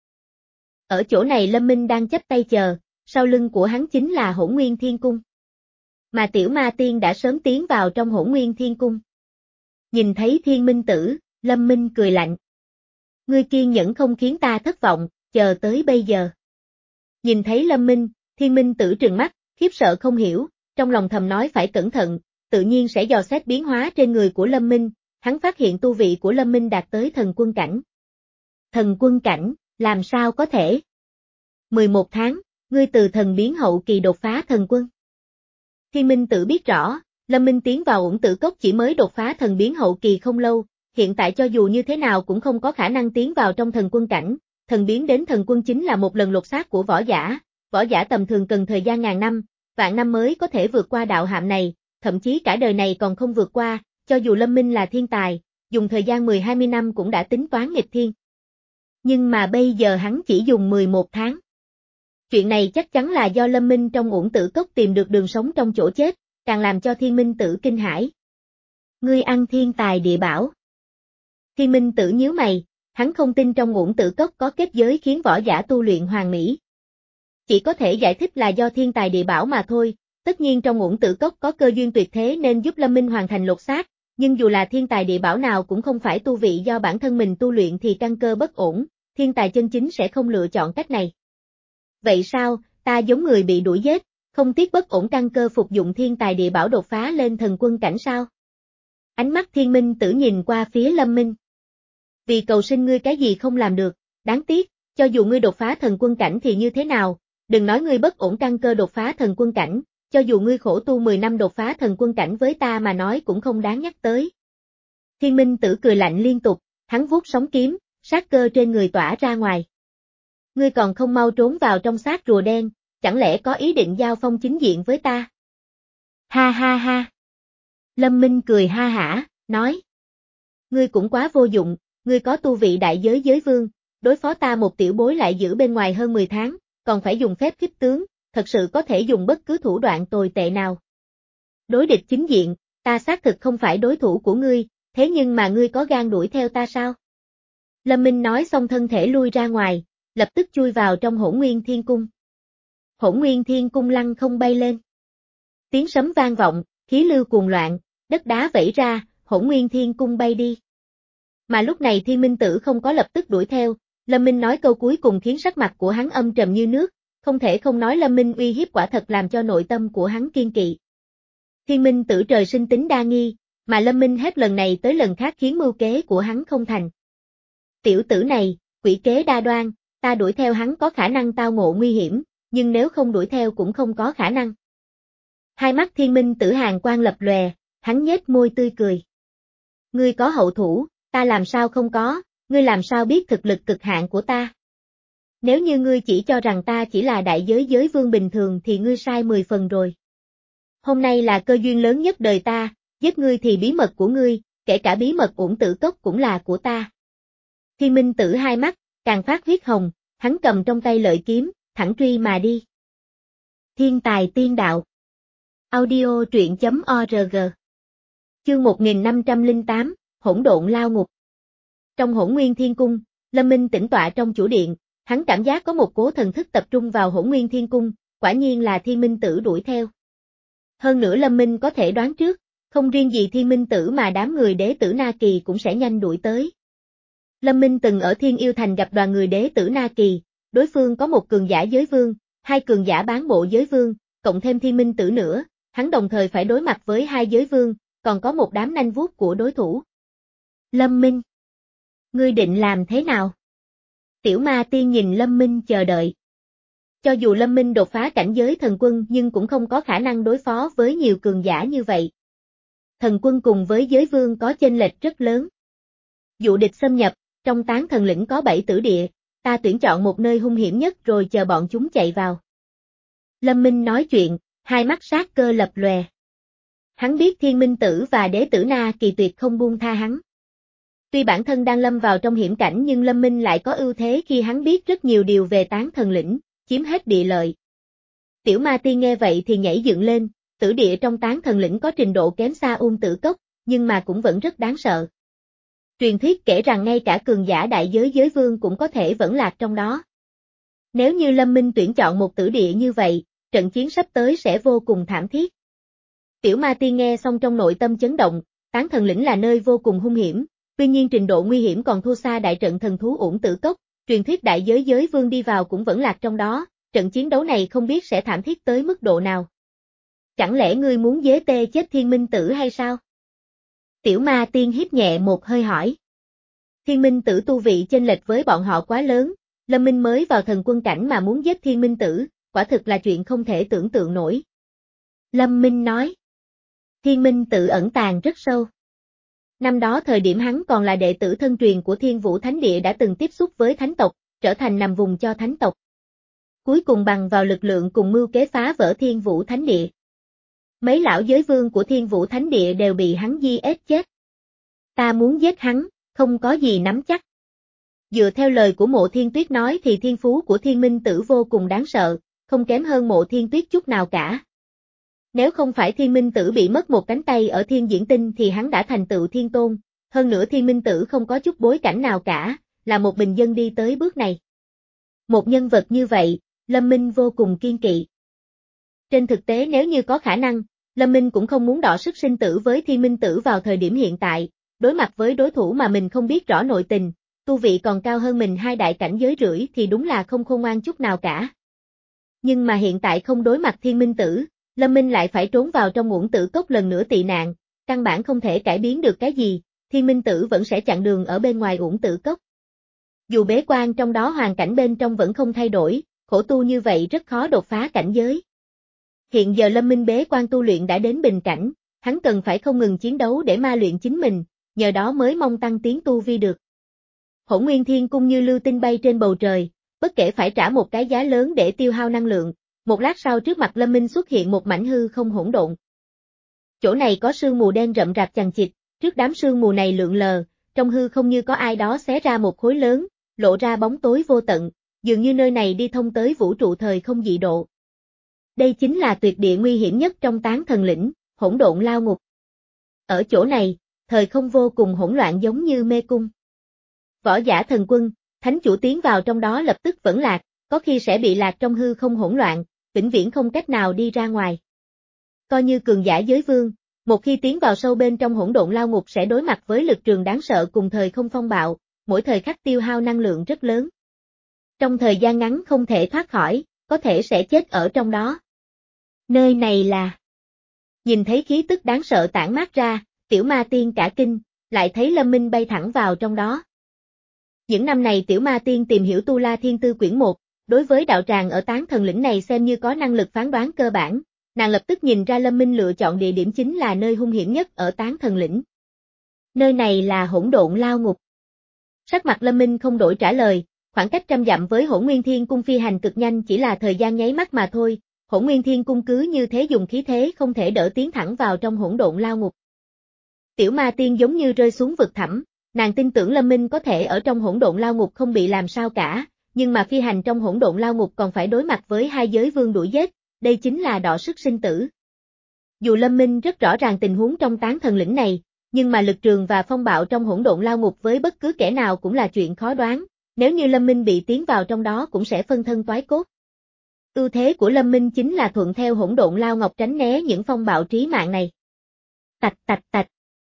Ở chỗ này Lâm Minh đang chắp tay chờ, sau lưng của hắn chính là Hỗn Nguyên Thiên Cung. Mà Tiểu Ma Tiên đã sớm tiến vào trong Hỗn Nguyên Thiên Cung. Nhìn thấy Thiên Minh Tử, Lâm Minh cười lạnh. Ngươi kiên nhẫn không khiến ta thất vọng, chờ tới bây giờ. Nhìn thấy Lâm Minh, Thiên Minh Tử trừng mắt, khiếp sợ không hiểu, trong lòng thầm nói phải cẩn thận, tự nhiên sẽ dò xét biến hóa trên người của Lâm Minh, hắn phát hiện tu vị của Lâm Minh đạt tới thần quân cảnh. Thần quân cảnh, làm sao có thể? mười một tháng, ngươi từ thần biến hậu kỳ đột phá thần quân. Thiên Minh Tử biết rõ, Lâm Minh tiến vào Uổng Tử Cốc chỉ mới đột phá thần biến hậu kỳ không lâu, hiện tại cho dù như thế nào cũng không có khả năng tiến vào trong thần quân cảnh, thần biến đến thần quân chính là một lần lột xác của võ giả, võ giả tầm thường cần thời gian ngàn năm, vạn năm mới có thể vượt qua đạo hạm này, thậm chí cả đời này còn không vượt qua, cho dù Lâm Minh là thiên tài, dùng thời gian mười hai mươi năm cũng đã tính toán nghịch thiên. Nhưng mà bây giờ hắn chỉ dùng mười một tháng. Chuyện này chắc chắn là do Lâm Minh trong Uổng Tử Cốc tìm được đường sống trong chỗ chết, càng làm cho Thiên Minh Tử kinh hãi. Ngươi ăn thiên tài địa bảo. Thiên Minh Tử nhíu mày, hắn không tin trong Uổng Tử Cốc có kết giới khiến võ giả tu luyện hoàn mỹ. Chỉ có thể giải thích là do thiên tài địa bảo mà thôi, tất nhiên trong Uổng Tử Cốc có cơ duyên tuyệt thế nên giúp Lâm Minh hoàn thành lột xác, nhưng dù là thiên tài địa bảo nào cũng không phải tu vị do bản thân mình tu luyện thì căn cơ bất ổn, thiên tài chân chính sẽ không lựa chọn cách này. Vậy sao, ta giống người bị đuổi giết, không tiếc bất ổn căn cơ phục dụng thiên tài địa bảo đột phá lên thần quân cảnh sao? Ánh mắt Thiên Minh Tử nhìn qua phía Lâm Minh. Vì cầu sinh ngươi cái gì không làm được, đáng tiếc, cho dù ngươi đột phá thần quân cảnh thì như thế nào, đừng nói ngươi bất ổn căn cơ đột phá thần quân cảnh, cho dù ngươi khổ tu mười năm đột phá thần quân cảnh với ta mà nói cũng không đáng nhắc tới. Thiên Minh Tử cười lạnh liên tục, hắn vuốt sóng kiếm, sát cơ trên người tỏa ra ngoài. Ngươi còn không mau trốn vào trong xác rùa đen, chẳng lẽ có ý định giao phong chính diện với ta? Ha ha ha. Lâm Minh cười ha hả, nói. Ngươi cũng quá vô dụng, ngươi có tu vị đại giới giới vương, đối phó ta một tiểu bối lại giữ bên ngoài hơn mười tháng, còn phải dùng phép khiếp tướng, thật sự có thể dùng bất cứ thủ đoạn tồi tệ nào. Đối địch chính diện, ta xác thực không phải đối thủ của ngươi, thế nhưng mà ngươi có gan đuổi theo ta sao? Lâm Minh nói xong thân thể lui ra ngoài, lập tức chui vào trong Hỗn Nguyên Thiên Cung. Hỗn Nguyên Thiên Cung lăng không bay lên. Tiếng sấm vang vọng, khí lưu cuồn loạn, đất đá vẩy ra, Hỗn Nguyên Thiên Cung bay đi. Mà lúc này Thiên Minh Tử không có lập tức đuổi theo, Lâm Minh nói câu cuối cùng khiến sắc mặt của hắn âm trầm như nước, không thể không nói Lâm Minh uy hiếp quả thật làm cho nội tâm của hắn kiên kỵ. Thiên Minh Tử trời sinh tính đa nghi, mà Lâm Minh hết lần này tới lần khác khiến mưu kế của hắn không thành. Tiểu tử này, quỷ kế đa đoan, ta đuổi theo hắn có khả năng tao ngộ nguy hiểm, nhưng nếu không đuổi theo cũng không có khả năng. Hai mắt Thiên Minh Tử hàn quang lập lòe, hắn nhếch môi tươi cười. Ngươi có hậu thủ, ta làm sao không có, ngươi làm sao biết thực lực cực hạn của ta? Nếu như ngươi chỉ cho rằng ta chỉ là đại giới giới vương bình thường thì ngươi sai mười phần rồi. Hôm nay là cơ duyên lớn nhất đời ta, giết ngươi thì bí mật của ngươi, kể cả bí mật Uổng Tử Cốc cũng là của ta. Thiên Minh Tử hai mắt, càng phát huyết hồng, hắn cầm trong tay lợi kiếm, thẳng truy mà đi. Thiên tài tiên đạo. Audio truyện chấm org. Chương một nghìn năm trăm lẻ tám, Hỗn độn lao ngục. Trong Hỗn Nguyên Thiên Cung, Lâm Minh tĩnh tọa trong chủ điện, hắn cảm giác có một cố thần thức tập trung vào Hỗn Nguyên Thiên Cung, quả nhiên là Thiên Minh Tử đuổi theo. Hơn nữa Lâm Minh có thể đoán trước, không riêng gì Thiên Minh Tử mà đám người đế tử Na Kỳ cũng sẽ nhanh đuổi tới. Lâm Minh từng ở Thiên Yêu Thành gặp đoàn người đế tử Na Kỳ, đối phương có một cường giả giới vương, hai cường giả bán bộ giới vương, cộng thêm Thiên Minh Tử nữa, hắn đồng thời phải đối mặt với hai giới vương, còn có một đám nanh vuốt của đối thủ. Lâm Minh, ngươi định làm thế nào? Tiểu Ma Tiên nhìn Lâm Minh chờ đợi. Cho dù Lâm Minh đột phá cảnh giới thần quân nhưng cũng không có khả năng đối phó với nhiều cường giả như vậy. Thần quân cùng với giới vương có chênh lệch rất lớn. Dụ địch xâm nhập, trong Tán Thần Lĩnh có bảy tử địa, ta tuyển chọn một nơi hung hiểm nhất rồi chờ bọn chúng chạy vào. Lâm Minh nói chuyện, hai mắt sát cơ lập lòe. Hắn biết Thiên Minh Tử và đế tử Na Kỳ tuyệt không buông tha hắn. Tuy bản thân đang lâm vào trong hiểm cảnh nhưng Lâm Minh lại có ưu thế khi hắn biết rất nhiều điều về Tán Thần Lĩnh, chiếm hết địa lợi. Tiểu Ma Tiên nghe vậy thì nhảy dựng lên, tử địa trong Tán Thần Lĩnh có trình độ kém xa Uông Tử Cốc, nhưng mà cũng vẫn rất đáng sợ. Truyền thuyết kể rằng ngay cả cường giả đại giới giới vương cũng có thể vẫn lạc trong đó. Nếu như Lâm Minh tuyển chọn một tử địa như vậy, trận chiến sắp tới sẽ vô cùng thảm thiết. Tiểu Ma Tiên nghe xong trong nội tâm chấn động, Tán Thần Lĩnh là nơi vô cùng hung hiểm, tuy nhiên trình độ nguy hiểm còn thua xa đại trận thần thú Uổng Tử Cốc, truyền thuyết đại giới giới vương đi vào cũng vẫn lạc trong đó, trận chiến đấu này không biết sẽ thảm thiết tới mức độ nào. Chẳng lẽ ngươi muốn dế tê chết Thiên Minh Tử hay sao? Tiểu Ma Tiên hít nhẹ một hơi hỏi. Thiên Minh Tử tu vị chênh lệch với bọn họ quá lớn, Lâm Minh mới vào thần quân cảnh mà muốn giết Thiên Minh Tử, quả thực là chuyện không thể tưởng tượng nổi. Lâm Minh nói. Thiên Minh Tử ẩn tàng rất sâu. Năm đó thời điểm hắn còn là đệ tử thân truyền của Thiên Vũ Thánh Địa đã từng tiếp xúc với thánh tộc, trở thành nằm vùng cho thánh tộc. Cuối cùng bằng vào lực lượng cùng mưu kế phá vỡ Thiên Vũ Thánh Địa. Mấy lão giới vương của Thiên Vũ Thánh Địa đều bị hắn giết chết. Ta muốn giết hắn, không có gì nắm chắc. Dựa theo lời của Mộ Thiên Tuyết nói thì thiên phú của Thiên Minh Tử vô cùng đáng sợ, không kém hơn Mộ Thiên Tuyết chút nào cả. Nếu không phải Thiên Minh Tử bị mất một cánh tay ở Thiên Diễn Tinh thì hắn đã thành tựu thiên tôn, hơn nữa Thiên Minh Tử không có chút bối cảnh nào cả, là một bình dân đi tới bước này. Một nhân vật như vậy, Lâm Minh vô cùng kiên kỵ. Trên thực tế nếu như có khả năng, Lâm Minh cũng không muốn đọ sức sinh tử với Thiên Minh Tử vào thời điểm hiện tại, đối mặt với đối thủ mà mình không biết rõ nội tình, tu vị còn cao hơn mình hai đại cảnh giới rưỡi thì đúng là không khôn ngoan chút nào cả. Nhưng mà hiện tại không đối mặt Thiên Minh Tử, Lâm Minh lại phải trốn vào trong Uổng Tử Cốc lần nữa tị nạn, căn bản không thể cải biến được cái gì, Thiên Minh Tử vẫn sẽ chặn đường ở bên ngoài Uổng Tử Cốc. Dù bế quan trong đó hoàn cảnh bên trong vẫn không thay đổi, khổ tu như vậy rất khó đột phá cảnh giới. Hiện giờ Lâm Minh bế quan tu luyện đã đến bình cảnh, hắn cần phải không ngừng chiến đấu để ma luyện chính mình, nhờ đó mới mong tăng tiến tu vi được. Hỗn Nguyên Thiên Cung như lưu tinh bay trên bầu trời, bất kể phải trả một cái giá lớn để tiêu hao năng lượng, một lát sau trước mặt Lâm Minh xuất hiện một mảnh hư không hỗn độn. Chỗ này có sương mù đen rậm rạp chằng chịt, trước đám sương mù này lượn lờ, trong hư không như có ai đó xé ra một khối lớn, lộ ra bóng tối vô tận, dường như nơi này đi thông tới vũ trụ thời không dị độ. Đây chính là tuyệt địa nguy hiểm nhất trong Tán Thần Lĩnh, Hỗn Độn Lao Ngục. Ở chỗ này, thời không vô cùng hỗn loạn giống như mê cung. Võ giả thần quân, thánh chủ tiến vào trong đó lập tức vẫn lạc, có khi sẽ bị lạc trong hư không hỗn loạn, vĩnh viễn không cách nào đi ra ngoài. Coi như cường giả giới vương, một khi tiến vào sâu bên trong hỗn độn lao ngục sẽ đối mặt với lực trường đáng sợ cùng thời không phong bạo, mỗi thời khắc tiêu hao năng lượng rất lớn. Trong thời gian ngắn không thể thoát khỏi, có thể sẽ chết ở trong đó. Nơi này là... Nhìn thấy khí tức đáng sợ tản mát ra, tiểu ma tiên cả kinh, lại thấy Lâm Minh bay thẳng vào trong đó. Những năm này tiểu ma tiên tìm hiểu Tu La Thiên Tư quyển một, đối với đạo tràng ở Tán Thần Lĩnh này xem như có năng lực phán đoán cơ bản, nàng lập tức nhìn ra Lâm Minh lựa chọn địa điểm chính là nơi hung hiểm nhất ở Tán Thần Lĩnh. Nơi này là hỗn độn lao ngục. Sắc mặt Lâm Minh không đổi trả lời, khoảng cách trăm dặm với Hỗn Nguyên Thiên Cung phi hành cực nhanh chỉ là thời gian nháy mắt mà thôi, Hỗn Nguyên Thiên Cung cứ như thế dùng khí thế không thể đỡ tiến thẳng vào trong hỗn độn lao ngục. Tiểu ma tiên giống như rơi xuống vực thẳm, nàng tin tưởng Lâm Minh có thể ở trong hỗn độn lao ngục không bị làm sao cả, nhưng mà phi hành trong hỗn độn lao ngục còn phải đối mặt với hai giới vương đuổi giết, đây chính là đọ sức sinh tử. Dù Lâm Minh rất rõ ràng tình huống trong Tán Thần Lĩnh này, nhưng mà lực trường và phong bạo trong hỗn độn lao ngục với bất cứ kẻ nào cũng là chuyện khó đoán, nếu như Lâm Minh bị tiến vào trong đó cũng sẽ phân thân toái cốt. Ưu thế của Lâm Minh chính là thuận theo hỗn độn lao ngọc tránh né những phong bạo trí mạng này. Tạch tạch tạch.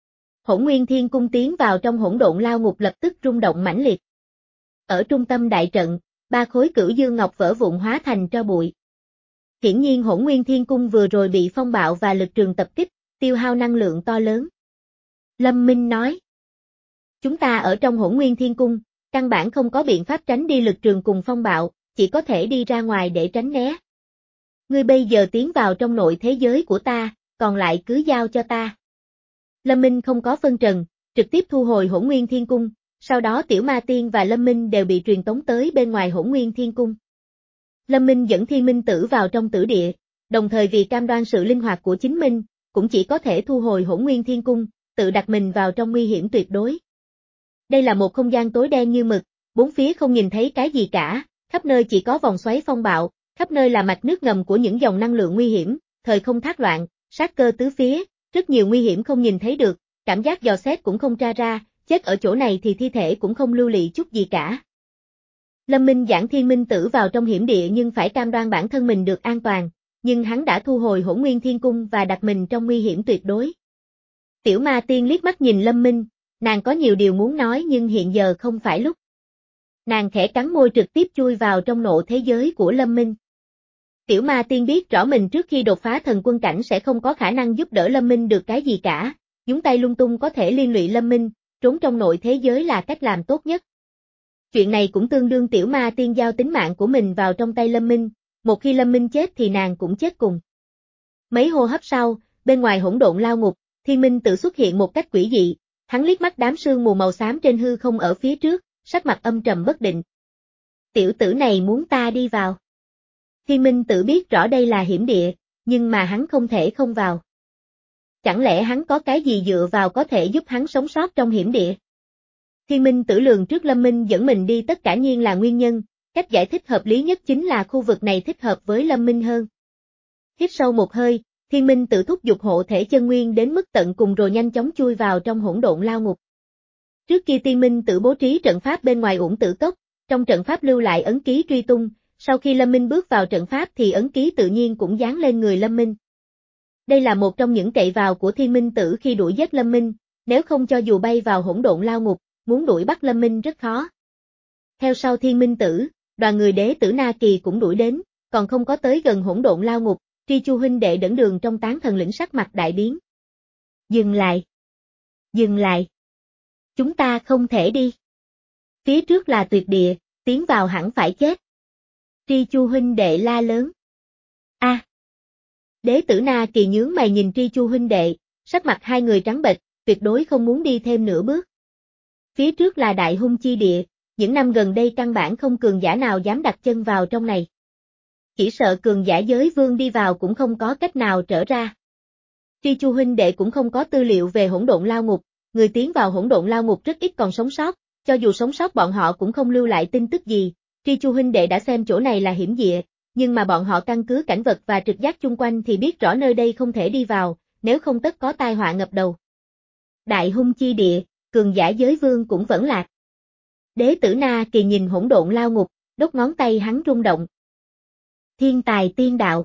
Hỗn Nguyên Thiên Cung tiến vào trong hỗn độn lao ngục lập tức rung động mãnh liệt. Ở trung tâm đại trận, ba khối cửu dương ngọc vỡ vụn hóa thành tro bụi. Hiển nhiên Hỗn Nguyên Thiên Cung vừa rồi bị phong bạo và lực trường tập kích, tiêu hao năng lượng to lớn. Lâm Minh nói. Chúng ta ở trong Hỗn Nguyên Thiên Cung, căn bản không có biện pháp tránh đi lực trường cùng phong bạo, chỉ có thể đi ra ngoài để tránh né. Ngươi bây giờ tiến vào trong nội thế giới của ta, còn lại cứ giao cho ta. Lâm Minh không có phân trần, trực tiếp thu hồi Hỗn Nguyên Thiên Cung, sau đó Tiểu Ma Tiên và Lâm Minh đều bị truyền tống tới bên ngoài Hỗn Nguyên Thiên Cung. Lâm Minh dẫn Thiên Minh Tử vào trong tử địa, đồng thời vì cam đoan sự linh hoạt của chính mình, cũng chỉ có thể thu hồi Hỗn Nguyên Thiên Cung, tự đặt mình vào trong nguy hiểm tuyệt đối. Đây là một không gian tối đen như mực, bốn phía không nhìn thấy cái gì cả, khắp nơi chỉ có vòng xoáy phong bạo, khắp nơi là mạch nước ngầm của những dòng năng lượng nguy hiểm, thời không thác loạn, sát cơ tứ phía, rất nhiều nguy hiểm không nhìn thấy được, cảm giác dò xét cũng không tra ra, chết ở chỗ này thì thi thể cũng không lưu lị chút gì cả. Lâm Minh giảng Thiên Minh Tử vào trong hiểm địa nhưng phải cam đoan bản thân mình được an toàn, nhưng hắn đã thu hồi Hỗn Nguyên Thiên Cung và đặt mình trong nguy hiểm tuyệt đối. Tiểu Ma Tiên liếc mắt nhìn Lâm Minh, nàng có nhiều điều muốn nói nhưng hiện giờ không phải lúc. Nàng khẽ cắn môi trực tiếp chui vào trong nộ thế giới của Lâm Minh. Tiểu Ma Tiên biết rõ mình trước khi đột phá thần quân cảnh sẽ không có khả năng giúp đỡ Lâm Minh được cái gì cả, nhúng tay lung tung có thể liên lụy Lâm Minh, trốn trong nội thế giới là cách làm tốt nhất. Chuyện này cũng tương đương Tiểu Ma Tiên giao tính mạng của mình vào trong tay Lâm Minh, một khi Lâm Minh chết thì nàng cũng chết cùng. Mấy hô hấp sau, bên ngoài hỗn độn lao ngục, Thiên Minh Tử xuất hiện một cách quỷ dị, hắn liếc mắt đám sương mù màu xám trên hư không ở phía trước, sắc mặt âm trầm bất định. Tiểu tử này muốn ta đi vào. Thiên Minh Tử biết rõ đây là hiểm địa, nhưng mà hắn không thể không vào. Chẳng lẽ hắn có cái gì dựa vào có thể giúp hắn sống sót trong hiểm địa? Thiên Minh Tử lường trước Lâm Minh dẫn mình đi tất cả nhiên là nguyên nhân, cách giải thích hợp lý nhất chính là khu vực này thích hợp với Lâm Minh hơn. Hít sâu một hơi, Thiên Minh Tử thúc giục hộ thể chân nguyên đến mức tận cùng rồi nhanh chóng chui vào trong hỗn độn lao ngục. Trước kia Thiên Minh Tử bố trí trận pháp bên ngoài Uổng Tử Cốc, trong trận pháp lưu lại ấn ký truy tung, sau khi Lâm Minh bước vào trận pháp thì ấn ký tự nhiên cũng dán lên người Lâm Minh. Đây là một trong những cậy vào của Thiên Minh Tử khi đuổi giết Lâm Minh, nếu không cho dù bay vào hỗn độn lao ngục, muốn đuổi bắt Lâm Minh rất khó. Theo sau Thiên Minh Tử, đoàn người đế tử Na Kỳ cũng đuổi đến, còn không có tới gần hỗn độn lao ngục, Tri Chu huynh đệ dẫn đường trong tán thần lĩnh sắc mặt đại biến. Dừng lại! Dừng lại! Chúng ta không thể đi. Phía trước là tuyệt địa, tiến vào hẳn phải chết. Tri Chu huynh đệ la lớn. A! À. Đế tử Na Kỳ nhướng mày nhìn Tri Chu huynh đệ, sắc mặt hai người trắng bệch, tuyệt đối không muốn đi thêm nửa bước. Phía trước là đại hung chi địa, những năm gần đây căn bản không cường giả nào dám đặt chân vào trong này. Chỉ sợ cường giả giới vương đi vào cũng không có cách nào trở ra. Tri Chu huynh đệ cũng không có tư liệu về hỗn độn lao ngục, người tiến vào hỗn độn lao ngục rất ít còn sống sót, cho dù sống sót bọn họ cũng không lưu lại tin tức gì. Tri Chu huynh đệ đã xem chỗ này là hiểm địa, nhưng mà bọn họ căn cứ cảnh vật và trực giác chung quanh thì biết rõ nơi đây không thể đi vào, nếu không tất có tai họa ngập đầu. Đại hung chi địa, cường giả giới vương cũng vẫn lạc. Đế tử Na Kỳ nhìn hỗn độn lao ngục, đốt ngón tay hắn rung động. Thiên tài tiên đạo.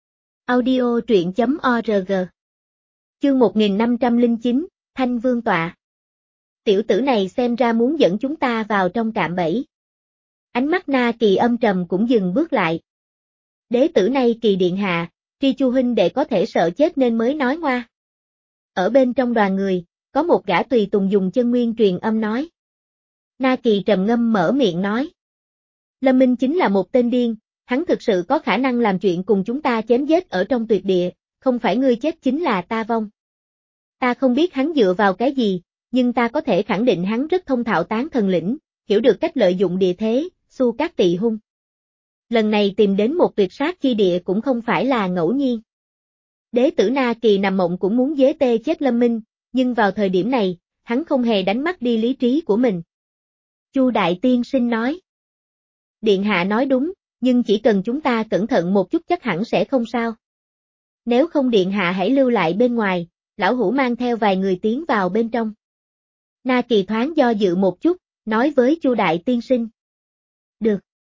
Audio truyện chấm org. Chương một nghìn năm trăm lẻ chín, Thanh Vương tọa. Tiểu tử này xem ra muốn dẫn chúng ta vào trong cạm bẫy. Ánh mắt Na Kỳ âm trầm cũng dừng bước lại. Đế tử này Kỳ điện hạ, Tri Chu huynh đệ có thể sợ chết nên mới nói ngoa. Ở bên trong đoàn người, có một gã tùy tùng dùng chân nguyên truyền âm nói. Na Kỳ trầm ngâm mở miệng nói. Lâm Minh chính là một tên điên, hắn thực sự có khả năng làm chuyện cùng chúng ta chém giết ở trong tuyệt địa, không phải ngươi chết chính là ta vong. Ta không biết hắn dựa vào cái gì, nhưng ta có thể khẳng định hắn rất thông thạo tán thần lĩnh, hiểu được cách lợi dụng địa thế, xu các tỳ hung. Lần này tìm đến một tuyệt sát chi địa cũng không phải là ngẫu nhiên. Đế tử Na Kỳ nằm mộng cũng muốn dế tê chết Lâm Minh, nhưng vào thời điểm này, hắn không hề đánh mất đi lý trí của mình. Chu Đại Tiên Sinh nói. Điện hạ nói đúng, nhưng chỉ cần chúng ta cẩn thận một chút chắc hẳn sẽ không sao. Nếu không điện hạ hãy lưu lại bên ngoài, lão hủ mang theo vài người tiến vào bên trong. Na Kỳ thoáng do dự một chút, nói với Chu Đại Tiên Sinh. Được.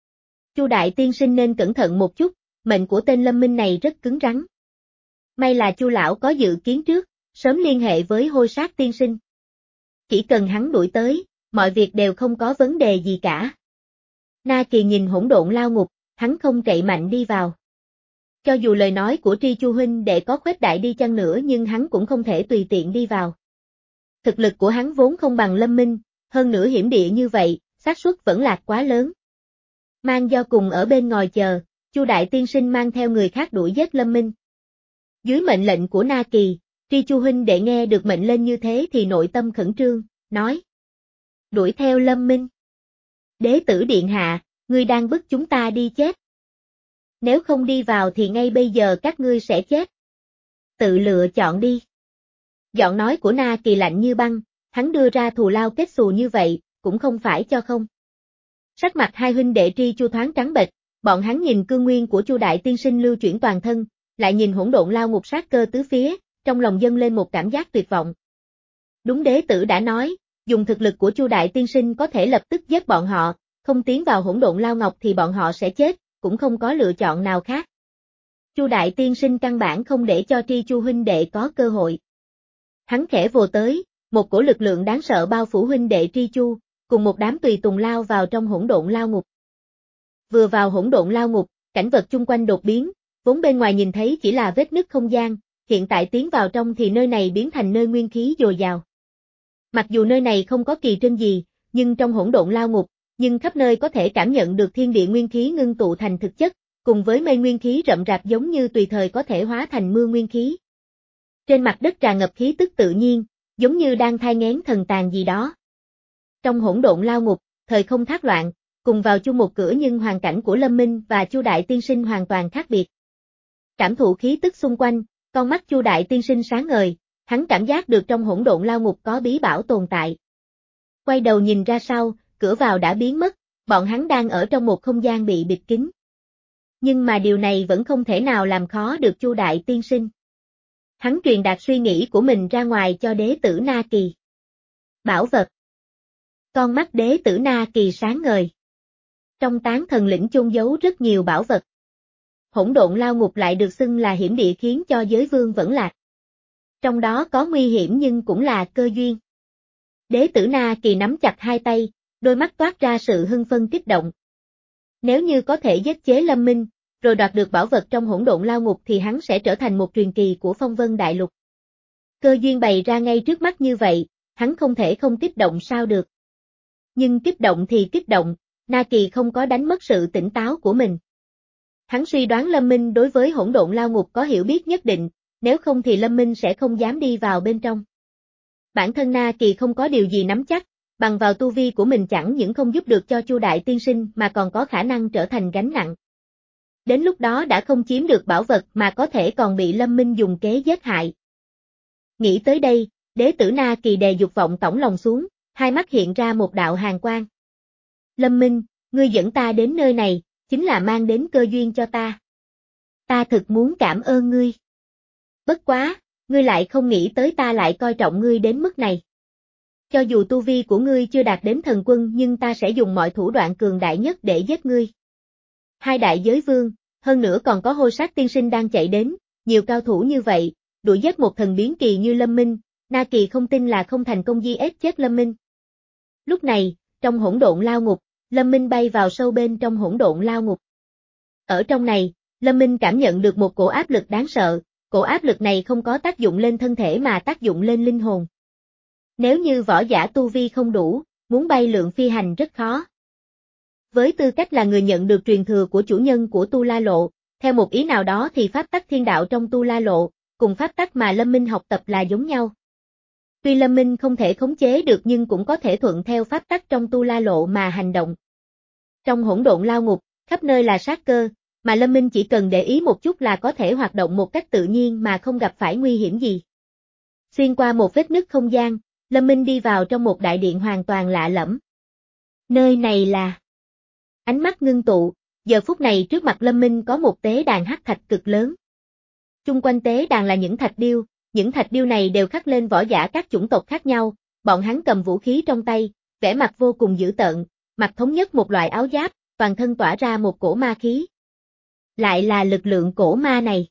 Chu Đại Tiên Sinh nên cẩn thận một chút, mệnh của tên Lâm Minh này rất cứng rắn. May là Chu lão có dự kiến trước, sớm liên hệ với Hôi Sát Tiên Sinh. Chỉ cần hắn đuổi tới, mọi việc đều không có vấn đề gì cả. Na Kỳ nhìn hỗn độn lao ngục, hắn không cậy mạnh đi vào. Cho dù lời nói của Tri Chu huynh đệ có khuếch đại đi chăng nữa nhưng hắn cũng không thể tùy tiện đi vào. Thực lực của hắn vốn không bằng Lâm Minh, hơn nữa hiểm địa như vậy, xác suất vẫn lạc quá lớn. Mang do cùng ở bên ngoài chờ, Chu Đại Tiên Sinh mang theo người khác đuổi giết Lâm Minh. Dưới mệnh lệnh của Na Kỳ, Tri Chu huynh đệ nghe được mệnh lên như thế thì nội tâm khẩn trương, nói. Đuổi theo Lâm Minh. Đế tử điện hạ, ngươi đang bức chúng ta đi chết. Nếu không đi vào thì ngay bây giờ các ngươi sẽ chết. Tự lựa chọn đi. Giọng nói của Na Kỳ lạnh như băng, hắn đưa ra thù lao kết xù như vậy, cũng không phải cho không. Sắc mặt hai huynh đệ Tri Chu thoáng trắng bệch, bọn hắn nhìn cương nguyên của Chu Đại Tiên Sinh lưu chuyển toàn thân, lại nhìn hỗn độn lao ngục sát cơ tứ phía, trong lòng dâng lên một cảm giác tuyệt vọng. Đúng đế tử đã nói, dùng thực lực của Chu Đại Tiên Sinh có thể lập tức giết bọn họ, không tiến vào hỗn độn lao ngục thì bọn họ sẽ chết, cũng không có lựa chọn nào khác. Chu Đại Tiên Sinh căn bản không để cho Tri Chu huynh đệ có cơ hội. Hắn khẽ vồ tới, một cổ lực lượng đáng sợ bao phủ huynh đệ Tri Chu, cùng một đám tùy tùng lao vào trong hỗn độn lao ngục. Vừa vào hỗn độn lao ngục, cảnh vật chung quanh đột biến, vốn bên ngoài nhìn thấy chỉ là vết nứt không gian, hiện tại tiến vào trong thì nơi này biến thành nơi nguyên khí dồi dào. Mặc dù nơi này không có kỳ trân gì, nhưng trong hỗn độn lao ngục, nhưng khắp nơi có thể cảm nhận được thiên địa nguyên khí ngưng tụ thành thực chất, cùng với mây nguyên khí rậm rạp giống như tùy thời có thể hóa thành mưa nguyên khí. Trên mặt đất tràn ngập khí tức tự nhiên, giống như đang thai nghén thần tàn gì đó. Trong hỗn độn lao ngục, thời không thác loạn, cùng vào chung một cửa nhưng hoàn cảnh của Lâm Minh và Chu Đại Tiên Sinh hoàn toàn khác biệt. Cảm thụ khí tức xung quanh, con mắt Chu đại tiên sinh sáng ngời, hắn cảm giác được trong hỗn độn lao ngục có bí bảo tồn tại. Quay đầu nhìn ra sau, cửa vào đã biến mất, bọn hắn đang ở trong một không gian bị bịt kín. Nhưng mà điều này vẫn không thể nào làm khó được Chu đại tiên sinh. Hắn truyền đạt suy nghĩ của mình ra ngoài cho đế tử Na Kỳ. Bảo vật. Con mắt đế tử Na Kỳ sáng ngời. Trong tán thần lĩnh chôn giấu rất nhiều bảo vật. Hỗn độn lao ngục lại được xưng là hiểm địa khiến cho giới vương vẫn lạc. Trong đó có nguy hiểm nhưng cũng là cơ duyên. Đế tử Na Kỳ nắm chặt hai tay, đôi mắt toát ra sự hưng phấn kích động. Nếu như có thể giết chế Lâm Minh, rồi đoạt được bảo vật trong hỗn độn lao ngục thì hắn sẽ trở thành một truyền kỳ của phong vân đại lục. Cơ duyên bày ra ngay trước mắt như vậy, hắn không thể không kích động sao được. Nhưng kích động thì kích động, Na Kỳ không có đánh mất sự tỉnh táo của mình. Hắn suy đoán Lâm Minh đối với hỗn độn lao ngục có hiểu biết nhất định, nếu không thì Lâm Minh sẽ không dám đi vào bên trong. Bản thân Na Kỳ không có điều gì nắm chắc, bằng vào tu vi của mình chẳng những không giúp được cho Chu đại tiên sinh mà còn có khả năng trở thành gánh nặng. Đến lúc đó đã không chiếm được bảo vật mà có thể còn bị Lâm Minh dùng kế giết hại. Nghĩ tới đây, đế tử Na Kỳ đè dục vọng tổng lòng xuống, hai mắt hiện ra một đạo hàn quang. Lâm Minh, ngươi dẫn ta đến nơi này, chính là mang đến cơ duyên cho ta. Ta thực muốn cảm ơn ngươi. Bất quá, ngươi lại không nghĩ tới ta lại coi trọng ngươi đến mức này. Cho dù tu vi của ngươi chưa đạt đến thần quân nhưng ta sẽ dùng mọi thủ đoạn cường đại nhất để giết ngươi. Hai đại giới vương, hơn nữa còn có Hôi Sát tiên sinh đang chạy đến, nhiều cao thủ như vậy, đuổi giết một thần biến kỳ như Lâm Minh, Na Kỳ không tin là không thành công di ép chết Lâm Minh. Lúc này, trong hỗn độn lao ngục, Lâm Minh bay vào sâu bên trong hỗn độn lao ngục. Ở trong này, Lâm Minh cảm nhận được một cổ áp lực đáng sợ, cổ áp lực này không có tác dụng lên thân thể mà tác dụng lên linh hồn. Nếu như võ giả tu vi không đủ, muốn bay lượn phi hành rất khó. Với tư cách là người nhận được truyền thừa của chủ nhân của Tu La Lộ, theo một ý nào đó thì pháp tắc thiên đạo trong Tu La Lộ, cùng pháp tắc mà Lâm Minh học tập là giống nhau. Tuy Lâm Minh không thể khống chế được nhưng cũng có thể thuận theo pháp tắc trong Tu La Lộ mà hành động. Trong hỗn độn lao ngục, khắp nơi là sát cơ, mà Lâm Minh chỉ cần để ý một chút là có thể hoạt động một cách tự nhiên mà không gặp phải nguy hiểm gì. Xuyên qua một vết nứt không gian, Lâm Minh đi vào trong một đại điện hoàn toàn lạ lẫm. Nơi này là... Ánh mắt ngưng tụ, giờ phút này trước mặt Lâm Minh có một tế đàn hắc thạch cực lớn. Chung quanh tế đàn là những thạch điêu, những thạch điêu này đều khắc lên võ giả các chủng tộc khác nhau, bọn hắn cầm vũ khí trong tay, vẻ mặt vô cùng dữ tợn, mặc thống nhất một loại áo giáp, toàn thân tỏa ra một cổ ma khí. Lại là lực lượng cổ ma này.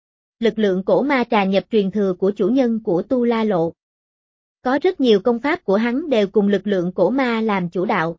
Lực lượng cổ ma tràn nhập truyền thừa của chủ nhân của Tu La Lộ. Có rất nhiều công pháp của hắn đều cùng lực lượng cổ ma làm chủ đạo.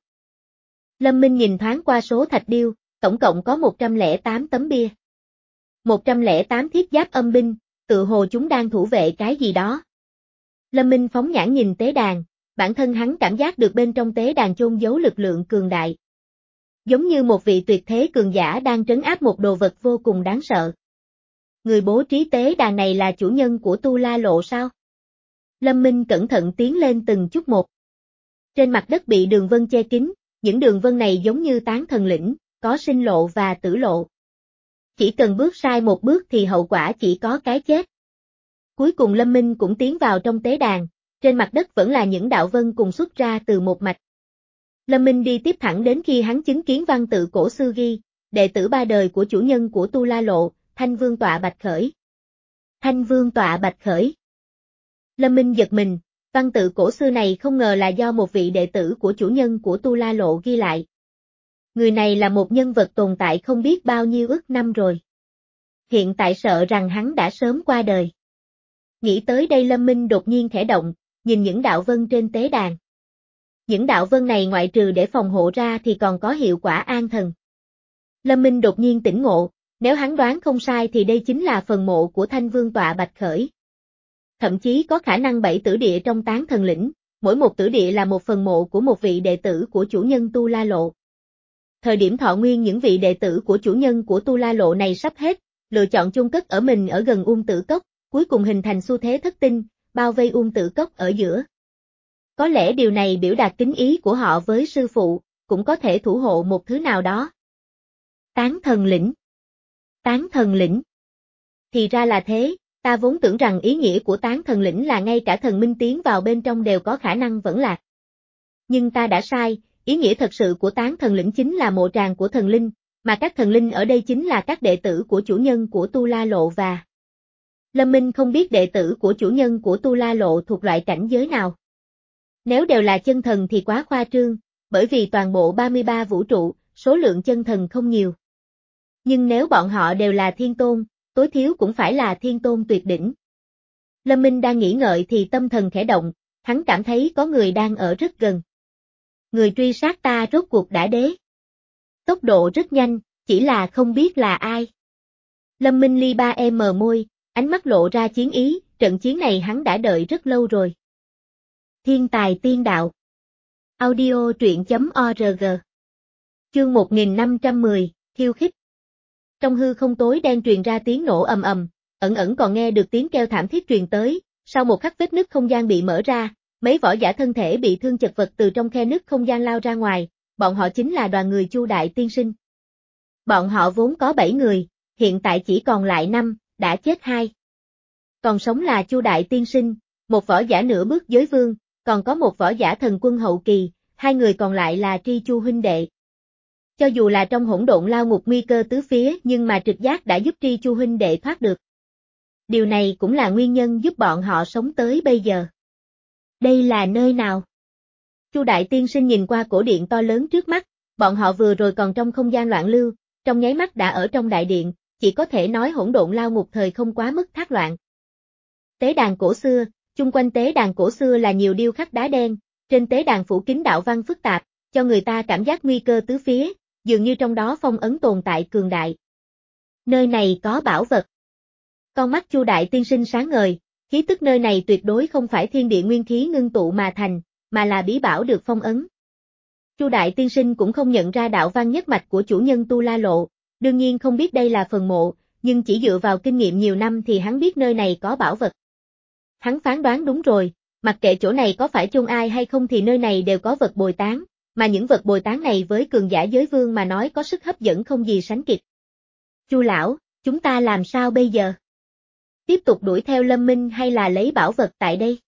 Lâm Minh nhìn thoáng qua số thạch điêu, tổng cộng có một trăm lẻ tám tấm bia. một trăm lẻ tám thiết giáp âm binh, tự hồ chúng đang thủ vệ cái gì đó. Lâm Minh phóng nhãn nhìn tế đàn, bản thân hắn cảm giác được bên trong tế đàn chôn giấu lực lượng cường đại. Giống như một vị tuyệt thế cường giả đang trấn áp một đồ vật vô cùng đáng sợ. Người bố trí tế đàn này là chủ nhân của Tu La Lộ sao? Lâm Minh cẩn thận tiến lên từng chút một. Trên mặt đất bị đường vân che kín, những đường vân này giống như tán thần lĩnh, có sinh lộ và tử lộ. Chỉ cần bước sai một bước thì hậu quả chỉ có cái chết. Cuối cùng Lâm Minh cũng tiến vào trong tế đàn, trên mặt đất vẫn là những đạo vân cùng xuất ra từ một mạch. Lâm Minh đi tiếp thẳng đến khi hắn chứng kiến văn tự cổ xưa ghi, đệ tử ba đời của chủ nhân của Tu La Lộ, Thanh Vương Tọa Bạch Khởi. Thanh Vương Tọa Bạch Khởi. Lâm Minh giật mình, văn tự cổ xưa này không ngờ là do một vị đệ tử của chủ nhân của Tu La Lộ ghi lại. Người này là một nhân vật tồn tại không biết bao nhiêu ức năm rồi. Hiện tại sợ rằng hắn đã sớm qua đời. Nghĩ tới đây Lâm Minh đột nhiên khẽ động, nhìn những đạo vân trên tế đàn. Những đạo vân này ngoại trừ để phòng hộ ra thì còn có hiệu quả an thần. Lâm Minh đột nhiên tỉnh ngộ, nếu hắn đoán không sai thì đây chính là phần mộ của Thanh Vương Tọa Bạch Khởi. Thậm chí có khả năng bảy tử địa trong tán thần lĩnh, mỗi một tử địa là một phần mộ của một vị đệ tử của chủ nhân Tu La Lộ. Thời điểm thọ nguyên những vị đệ tử của chủ nhân của Tu La Lộ này sắp hết, lựa chọn chôn cất ở mình ở gần Uông Tử Cốc, cuối cùng hình thành xu thế thất tinh, bao vây Uông Tử Cốc ở giữa. Có lẽ điều này biểu đạt kính ý của họ với sư phụ, cũng có thể thủ hộ một thứ nào đó. Tán thần lĩnh. Tán thần lĩnh. Thì ra là thế, ta vốn tưởng rằng ý nghĩa của tán thần lĩnh là ngay cả thần minh tiến vào bên trong đều có khả năng vẫn lạc. Nhưng ta đã sai, ý nghĩa thật sự của tán thần lĩnh chính là mộ tràng của thần linh, mà các thần linh ở đây chính là các đệ tử của chủ nhân của Tu La Lộ và... Lâm Minh không biết đệ tử của chủ nhân của Tu La Lộ thuộc loại cảnh giới nào. Nếu đều là chân thần thì quá khoa trương, bởi vì toàn bộ ba mươi ba vũ trụ, số lượng chân thần không nhiều. Nhưng nếu bọn họ đều là thiên tôn, tối thiếu cũng phải là thiên tôn tuyệt đỉnh. Lâm Minh đang nghĩ ngợi thì tâm thần khẽ động, hắn cảm thấy có người đang ở rất gần. Người truy sát ta rốt cuộc đã đế. Tốc độ rất nhanh, chỉ là không biết là ai. Lâm Minh li ba em môi, ánh mắt lộ ra chiến ý, trận chiến này hắn đã đợi rất lâu rồi. Thiên tài tiên đạo. Audio truyện chấm org. Chương một nghìn năm trăm mười, khiêu khích. Trong hư không tối đen truyền ra tiếng nổ ầm ầm, ẩn ẩn còn nghe được tiếng kêu thảm thiết truyền tới, sau một khắc vết nứt không gian bị mở ra, mấy võ giả thân thể bị thương chật vật từ trong khe nứt không gian lao ra ngoài, bọn họ chính là đoàn người Chu Đại Tiên Sinh. Bọn họ vốn có bảy người, hiện tại chỉ còn lại năm, đã chết hai. Còn sống là Chu Đại Tiên Sinh, một võ giả nửa bước giới vương, còn có một võ giả thần quân hậu kỳ, hai người còn lại là Tri Chu huynh đệ. Cho dù là trong hỗn độn lao ngục nguy cơ tứ phía nhưng mà trực giác đã giúp Tri Chu huynh đệ thoát được. Điều này cũng là nguyên nhân giúp bọn họ sống tới bây giờ. Đây là nơi nào? Chu Đại Tiên Sinh nhìn qua cổ điện to lớn trước mắt, bọn họ vừa rồi còn trong không gian loạn lưu, trong nháy mắt đã ở trong đại điện, chỉ có thể nói hỗn độn lao ngục thời không quá mức thác loạn. Tế đàn cổ xưa, chung quanh tế đàn cổ xưa là nhiều điêu khắc đá đen, trên tế đàn phủ kín đạo văn phức tạp, cho người ta cảm giác nguy cơ tứ phía, dường như trong đó phong ấn tồn tại cường đại. Nơi này có bảo vật. Con mắt Chu Đại Tiên Sinh sáng ngời, khí tức nơi này tuyệt đối không phải thiên địa nguyên khí ngưng tụ mà thành, mà là bí bảo được phong ấn. Chu Đại Tiên Sinh cũng không nhận ra đạo văn nhất mạch của chủ nhân Tu La Lộ, đương nhiên không biết đây là phần mộ, nhưng chỉ dựa vào kinh nghiệm nhiều năm thì hắn biết nơi này có bảo vật. Hắn phán đoán đúng rồi, mặc kệ chỗ này có phải chôn ai hay không thì nơi này đều có vật bồi tán, mà những vật bồi tán này với cường giả giới vương mà nói có sức hấp dẫn không gì sánh kịp. Chu lão, chúng ta làm sao bây giờ? Tiếp tục đuổi theo Lâm Minh hay là lấy bảo vật tại đây?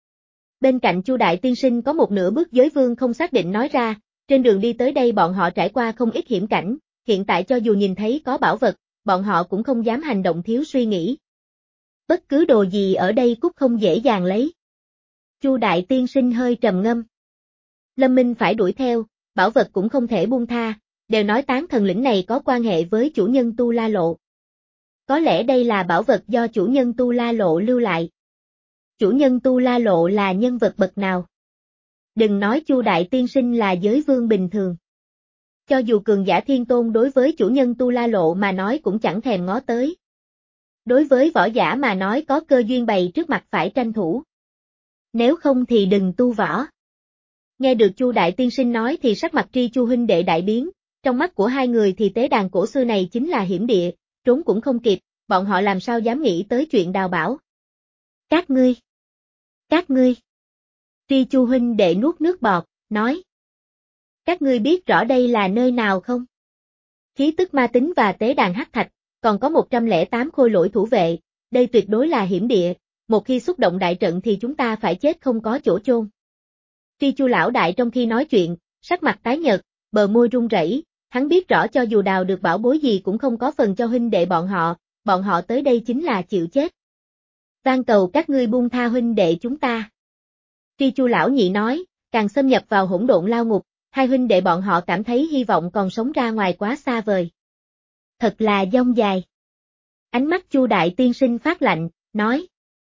Bên cạnh Chu Đại Tiên Sinh có một nửa bước giới vương không xác định nói ra, trên đường đi tới đây bọn họ trải qua không ít hiểm cảnh, hiện tại cho dù nhìn thấy có bảo vật, bọn họ cũng không dám hành động thiếu suy nghĩ. Bất cứ đồ gì ở đây cũng không dễ dàng lấy. Chu Đại Tiên Sinh hơi trầm ngâm. Lâm Minh phải đuổi theo, bảo vật cũng không thể buông tha, đều nói tán thần lĩnh này có quan hệ với chủ nhân Tu La Lộ. Có lẽ đây là bảo vật do chủ nhân Tu La Lộ lưu lại. Chủ nhân Tu La Lộ là nhân vật bậc nào? Đừng nói Chu Đại Tiên Sinh là giới vương bình thường. Cho dù cường giả thiên tôn đối với chủ nhân Tu La Lộ mà nói cũng chẳng thèm ngó tới. Đối với võ giả mà nói có cơ duyên bày trước mặt phải tranh thủ. Nếu không thì đừng tu võ. Nghe được Chu Đại Tiên Sinh nói thì sắc mặt Tri Chu huynh đệ đại biến, trong mắt của hai người thì tế đàn cổ xưa này chính là hiểm địa, trốn cũng không kịp, bọn họ làm sao dám nghĩ tới chuyện đào bảo. Các ngươi! Các ngươi! Tri Chu huynh đệ nuốt nước bọt, nói. Các ngươi biết rõ đây là nơi nào không? Khí tức ma tính và tế đàn hắc thạch, còn có một trăm lẻ tám khôi lỗi thủ vệ, đây tuyệt đối là hiểm địa, một khi xúc động đại trận thì chúng ta phải chết không có chỗ chôn. Tri Chu lão đại trong khi nói chuyện, sắc mặt tái nhợt, bờ môi run rẩy, hắn biết rõ cho dù đào được bảo bối gì cũng không có phần cho huynh đệ bọn họ, bọn họ tới đây chính là chịu chết. Van cầu các ngươi buông tha huynh đệ chúng ta. Tri Chu lão nhị nói, càng xâm nhập vào hỗn độn lao ngục, hai huynh đệ bọn họ cảm thấy hy vọng còn sống ra ngoài quá xa vời. Thật là dông dài. Ánh mắt Chu Đại Tiên Sinh phát lạnh, nói.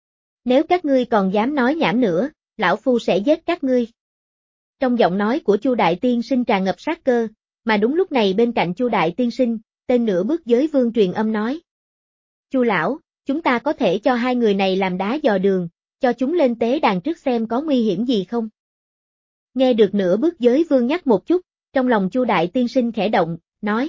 Nếu các ngươi còn dám nói nhảm nữa, lão phu sẽ giết các ngươi. Trong giọng nói của Chu Đại Tiên Sinh tràn ngập sát cơ, mà đúng lúc này bên cạnh Chu Đại Tiên Sinh, tên nửa bước giới vương truyền âm nói. Chu lão, chúng ta có thể cho hai người này làm đá dò đường, cho chúng lên tế đàn trước xem có nguy hiểm gì không? Nghe được nửa bước giới vương nhắc một chút, trong lòng Chu Đại Tiên Sinh khẽ động, nói.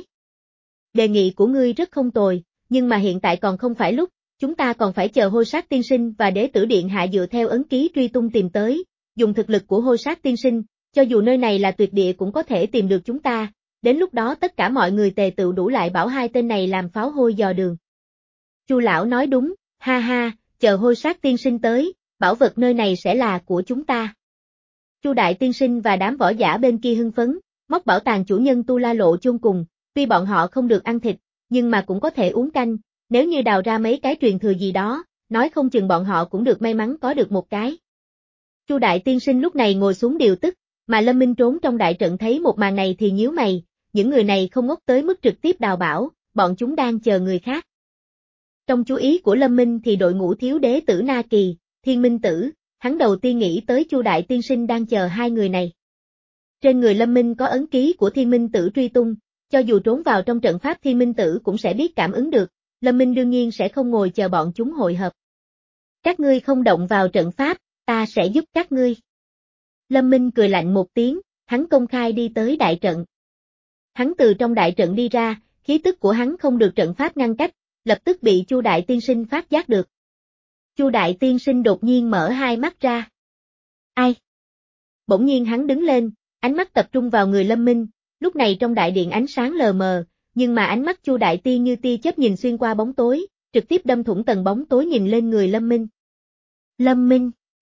Đề nghị của ngươi rất không tồi, nhưng mà hiện tại còn không phải lúc, chúng ta còn phải chờ Hôi Sát Tiên Sinh và Đế Tử Điện Hạ dựa theo ấn ký truy tung tìm tới, dùng thực lực của Hôi Sát Tiên Sinh, cho dù nơi này là tuyệt địa cũng có thể tìm được chúng ta, đến lúc đó tất cả mọi người tề tựu đủ lại bảo hai tên này làm pháo hôi dò đường. Chu lão nói đúng, ha ha, chờ Hôi Sát tiên sinh tới, bảo vật nơi này sẽ là của chúng ta. Chu đại tiên sinh và đám võ giả bên kia hưng phấn, móc bảo tàng chủ nhân Tu La Lộ chôn cùng, tuy bọn họ không được ăn thịt, nhưng mà cũng có thể uống canh, nếu như đào ra mấy cái truyền thừa gì đó, nói không chừng bọn họ cũng được may mắn có được một cái. Chu đại tiên sinh lúc này ngồi xuống điều tức, mà Lâm Minh trốn trong đại trận thấy một màn này thì nhíu mày, những người này không ngốc tới mức trực tiếp đào bảo, bọn chúng đang chờ người khác. Trong chú ý của Lâm Minh thì đội ngũ thiếu đế tử Na Kỳ, Thiên Minh Tử, hắn đầu tiên nghĩ tới Chu đại tiên sinh đang chờ hai người này. Trên người Lâm Minh có ấn ký của Thiên Minh Tử truy tung, cho dù trốn vào trong trận pháp Thiên Minh Tử cũng sẽ biết cảm ứng được, Lâm Minh đương nhiên sẽ không ngồi chờ bọn chúng hội hợp. Các ngươi không động vào trận pháp, ta sẽ giúp các ngươi. Lâm Minh cười lạnh một tiếng, hắn công khai đi tới đại trận. Hắn từ trong đại trận đi ra, khí tức của hắn không được trận pháp ngăn cách, lập tức bị Chu đại tiên sinh phát giác được. Chu đại tiên sinh đột nhiên mở hai mắt ra. Ai? Bỗng nhiên hắn đứng lên, ánh mắt tập trung vào người Lâm Minh, lúc này trong đại điện ánh sáng lờ mờ, nhưng mà ánh mắt Chu đại tiên như tia chớp nhìn xuyên qua bóng tối, trực tiếp đâm thủng tầng bóng tối nhìn lên người Lâm Minh. Lâm Minh?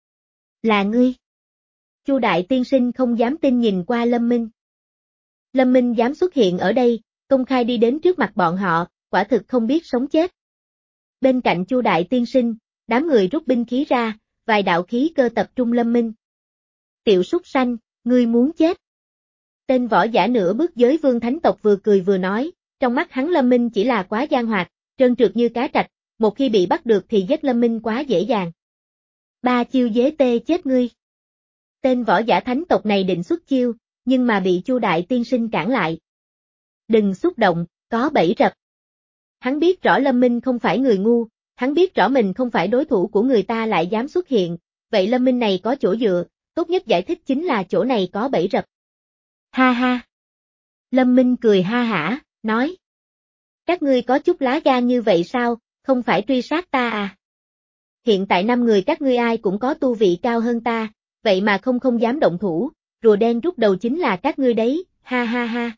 Là ngươi? Chu đại tiên sinh không dám tin nhìn qua Lâm Minh. Lâm Minh dám xuất hiện ở đây, công khai đi đến trước mặt bọn họ, quả thực không biết sống chết. Bên cạnh Chu đại tiên sinh, đám người rút binh khí ra, vài đạo khí cơ tập trung Lâm Minh. Tiểu súc sanh, ngươi muốn chết. Tên võ giả nửa bước giới vương thánh tộc vừa cười vừa nói, trong mắt hắn Lâm Minh chỉ là quá gian hoạt, trơn trượt như cá trạch, một khi bị bắt được thì giết Lâm Minh quá dễ dàng. Ba chiêu dế tê chết ngươi. Tên võ giả thánh tộc này định xuất chiêu, nhưng mà bị Chu đại tiên sinh cản lại. Đừng xúc động, có bẫy rập. Hắn biết rõ Lâm Minh không phải người ngu, hắn biết rõ mình không phải đối thủ của người ta lại dám xuất hiện, vậy Lâm Minh này có chỗ dựa, tốt nhất giải thích chính là chỗ này có bẫy rập. Ha ha. Lâm Minh cười ha hả, nói. Các ngươi có chút lá gan như vậy sao, không phải truy sát ta à? Hiện tại năm người các ngươi ai cũng có tu vị cao hơn ta, vậy mà không không dám động thủ, rùa đen rút đầu chính là các ngươi đấy, ha ha ha.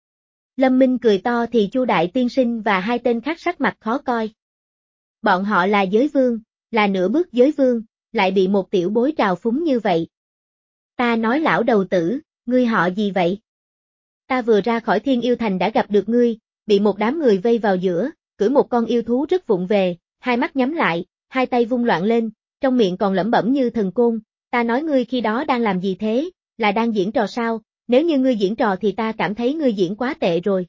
Lâm Minh cười to thì Chu đại tiên sinh và hai tên khác sắc mặt khó coi. Bọn họ là giới vương, là nửa bước giới vương, lại bị một tiểu bối trào phúng như vậy. Ta nói lão đầu tử, ngươi họ gì vậy? Ta vừa ra khỏi Thiên Yêu Thành đã gặp được ngươi, bị một đám người vây vào giữa, cưỡi một con yêu thú rất vụng về, hai mắt nhắm lại, hai tay vung loạn lên, trong miệng còn lẩm bẩm như thần côn, ta nói ngươi khi đó đang làm gì thế, là đang diễn trò sao, nếu như ngươi diễn trò thì ta cảm thấy ngươi diễn quá tệ rồi.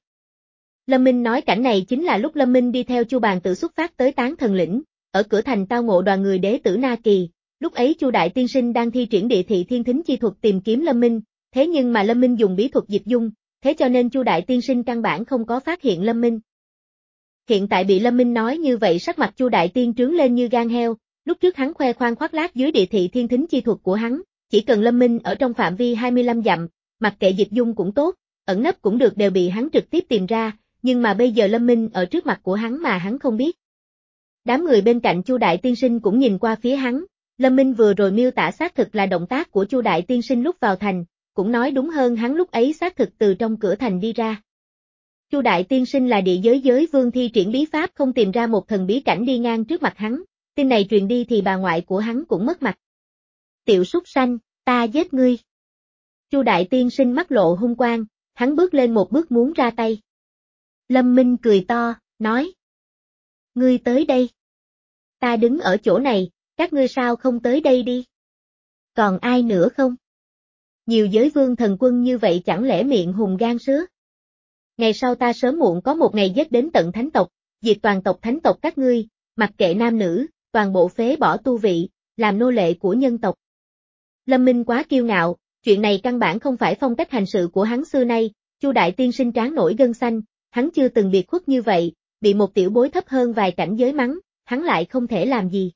Lâm Minh nói cảnh này chính là lúc Lâm Minh đi theo Chu Bàn Tử xuất phát tới Tán Thần Lĩnh, ở cửa thành tao ngộ đoàn người đế tử Na Kỳ, lúc ấy Chu đại tiên sinh đang thi triển địa thị thiên thính chi thuật tìm kiếm Lâm Minh, thế nhưng mà Lâm Minh dùng bí thuật dịch dung, thế cho nên Chu đại tiên sinh căn bản không có phát hiện Lâm Minh. Hiện tại bị Lâm Minh nói như vậy sắc mặt Chu đại tiên trướng lên như gan heo, lúc trước hắn khoe khoang khoác lác dưới địa thị thiên thính chi thuật của hắn, chỉ cần Lâm Minh ở trong phạm vi hai mươi lăm dặm, mặc kệ dịch dung cũng tốt, ẩn nấp cũng được đều bị hắn trực tiếp tìm ra, nhưng mà bây giờ Lâm Minh ở trước mặt của hắn mà hắn không biết. Đám người bên cạnh Chu đại tiên sinh cũng nhìn qua phía hắn, Lâm Minh vừa rồi miêu tả xác thực là động tác của Chu đại tiên sinh lúc vào thành, cũng nói đúng hơn hắn lúc ấy xác thực từ trong cửa thành đi ra. Chu đại tiên sinh là địa giới giới vương thi triển bí pháp không tìm ra một thần bí cảnh đi ngang trước mặt hắn, tin này truyền đi thì bà ngoại của hắn cũng mất mặt. Tiểu súc sanh, ta giết ngươi. Chu đại tiên sinh mắt lộ hung quang, hắn bước lên một bước muốn ra tay. Lâm Minh cười to, nói. Ngươi tới đây. Ta đứng ở chỗ này, các ngươi sao không tới đây đi? Còn ai nữa không? Nhiều giới vương thần quân như vậy chẳng lẽ miệng hùng gan sứa? Ngày sau ta sớm muộn có một ngày giết đến tận thánh tộc, diệt toàn tộc thánh tộc các ngươi, mặc kệ nam nữ, toàn bộ phế bỏ tu vị, làm nô lệ của nhân tộc. Lâm Minh quá kiêu ngạo, chuyện này căn bản không phải phong cách hành sự của hắn xưa nay, Chu đại tiên sinh trán nổi gân xanh, hắn chưa từng biệt khuất như vậy, bị một tiểu bối thấp hơn vài cảnh giới mắng, hắn lại không thể làm gì.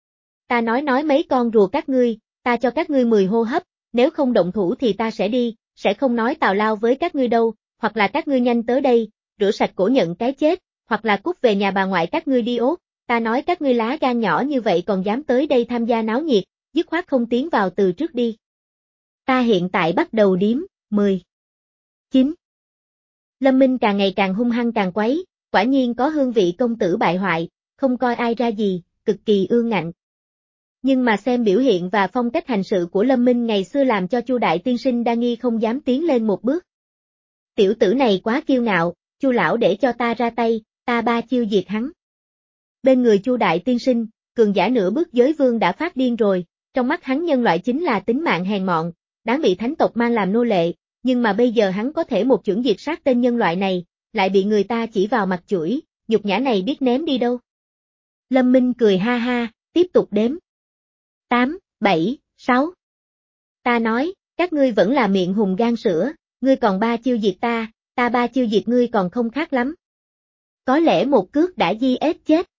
Ta nói nói mấy con rùa các ngươi, ta cho các ngươi mười hô hấp, nếu không động thủ thì ta sẽ đi, sẽ không nói tào lao với các ngươi đâu, hoặc là các ngươi nhanh tới đây, rửa sạch cổ nhận cái chết, hoặc là cút về nhà bà ngoại các ngươi đi ốt, ta nói các ngươi lá gan nhỏ như vậy còn dám tới đây tham gia náo nhiệt, dứt khoát không tiến vào từ trước đi. Ta hiện tại bắt đầu điếm, mười. chín. Lâm Minh càng ngày càng hung hăng càng quấy, quả nhiên có hương vị công tử bại hoại, không coi ai ra gì, cực kỳ ương ngạnh. Nhưng mà xem biểu hiện và phong cách hành sự của Lâm Minh ngày xưa làm cho Chu đại tiên sinh đa nghi không dám tiến lên một bước. Tiểu tử này quá kiêu ngạo, Chu lão để cho ta ra tay, ta ba chiêu diệt hắn. Bên người Chu đại tiên sinh, cường giả nửa bước giới vương đã phát điên rồi, trong mắt hắn nhân loại chính là tính mạng hèn mọn, đáng bị thánh tộc mang làm nô lệ, nhưng mà bây giờ hắn có thể một chưởng diệt sát tên nhân loại này, lại bị người ta chỉ vào mặt chửi, nhục nhã này biết ném đi đâu. Lâm Minh cười ha ha, tiếp tục đếm. tám, bảy, sáu. Ta nói, các ngươi vẫn là miệng hùng gan sữa, ngươi còn ba chiêu diệt ta, ta ba chiêu diệt ngươi còn không khác lắm. Có lẽ một cước đã di ết chết.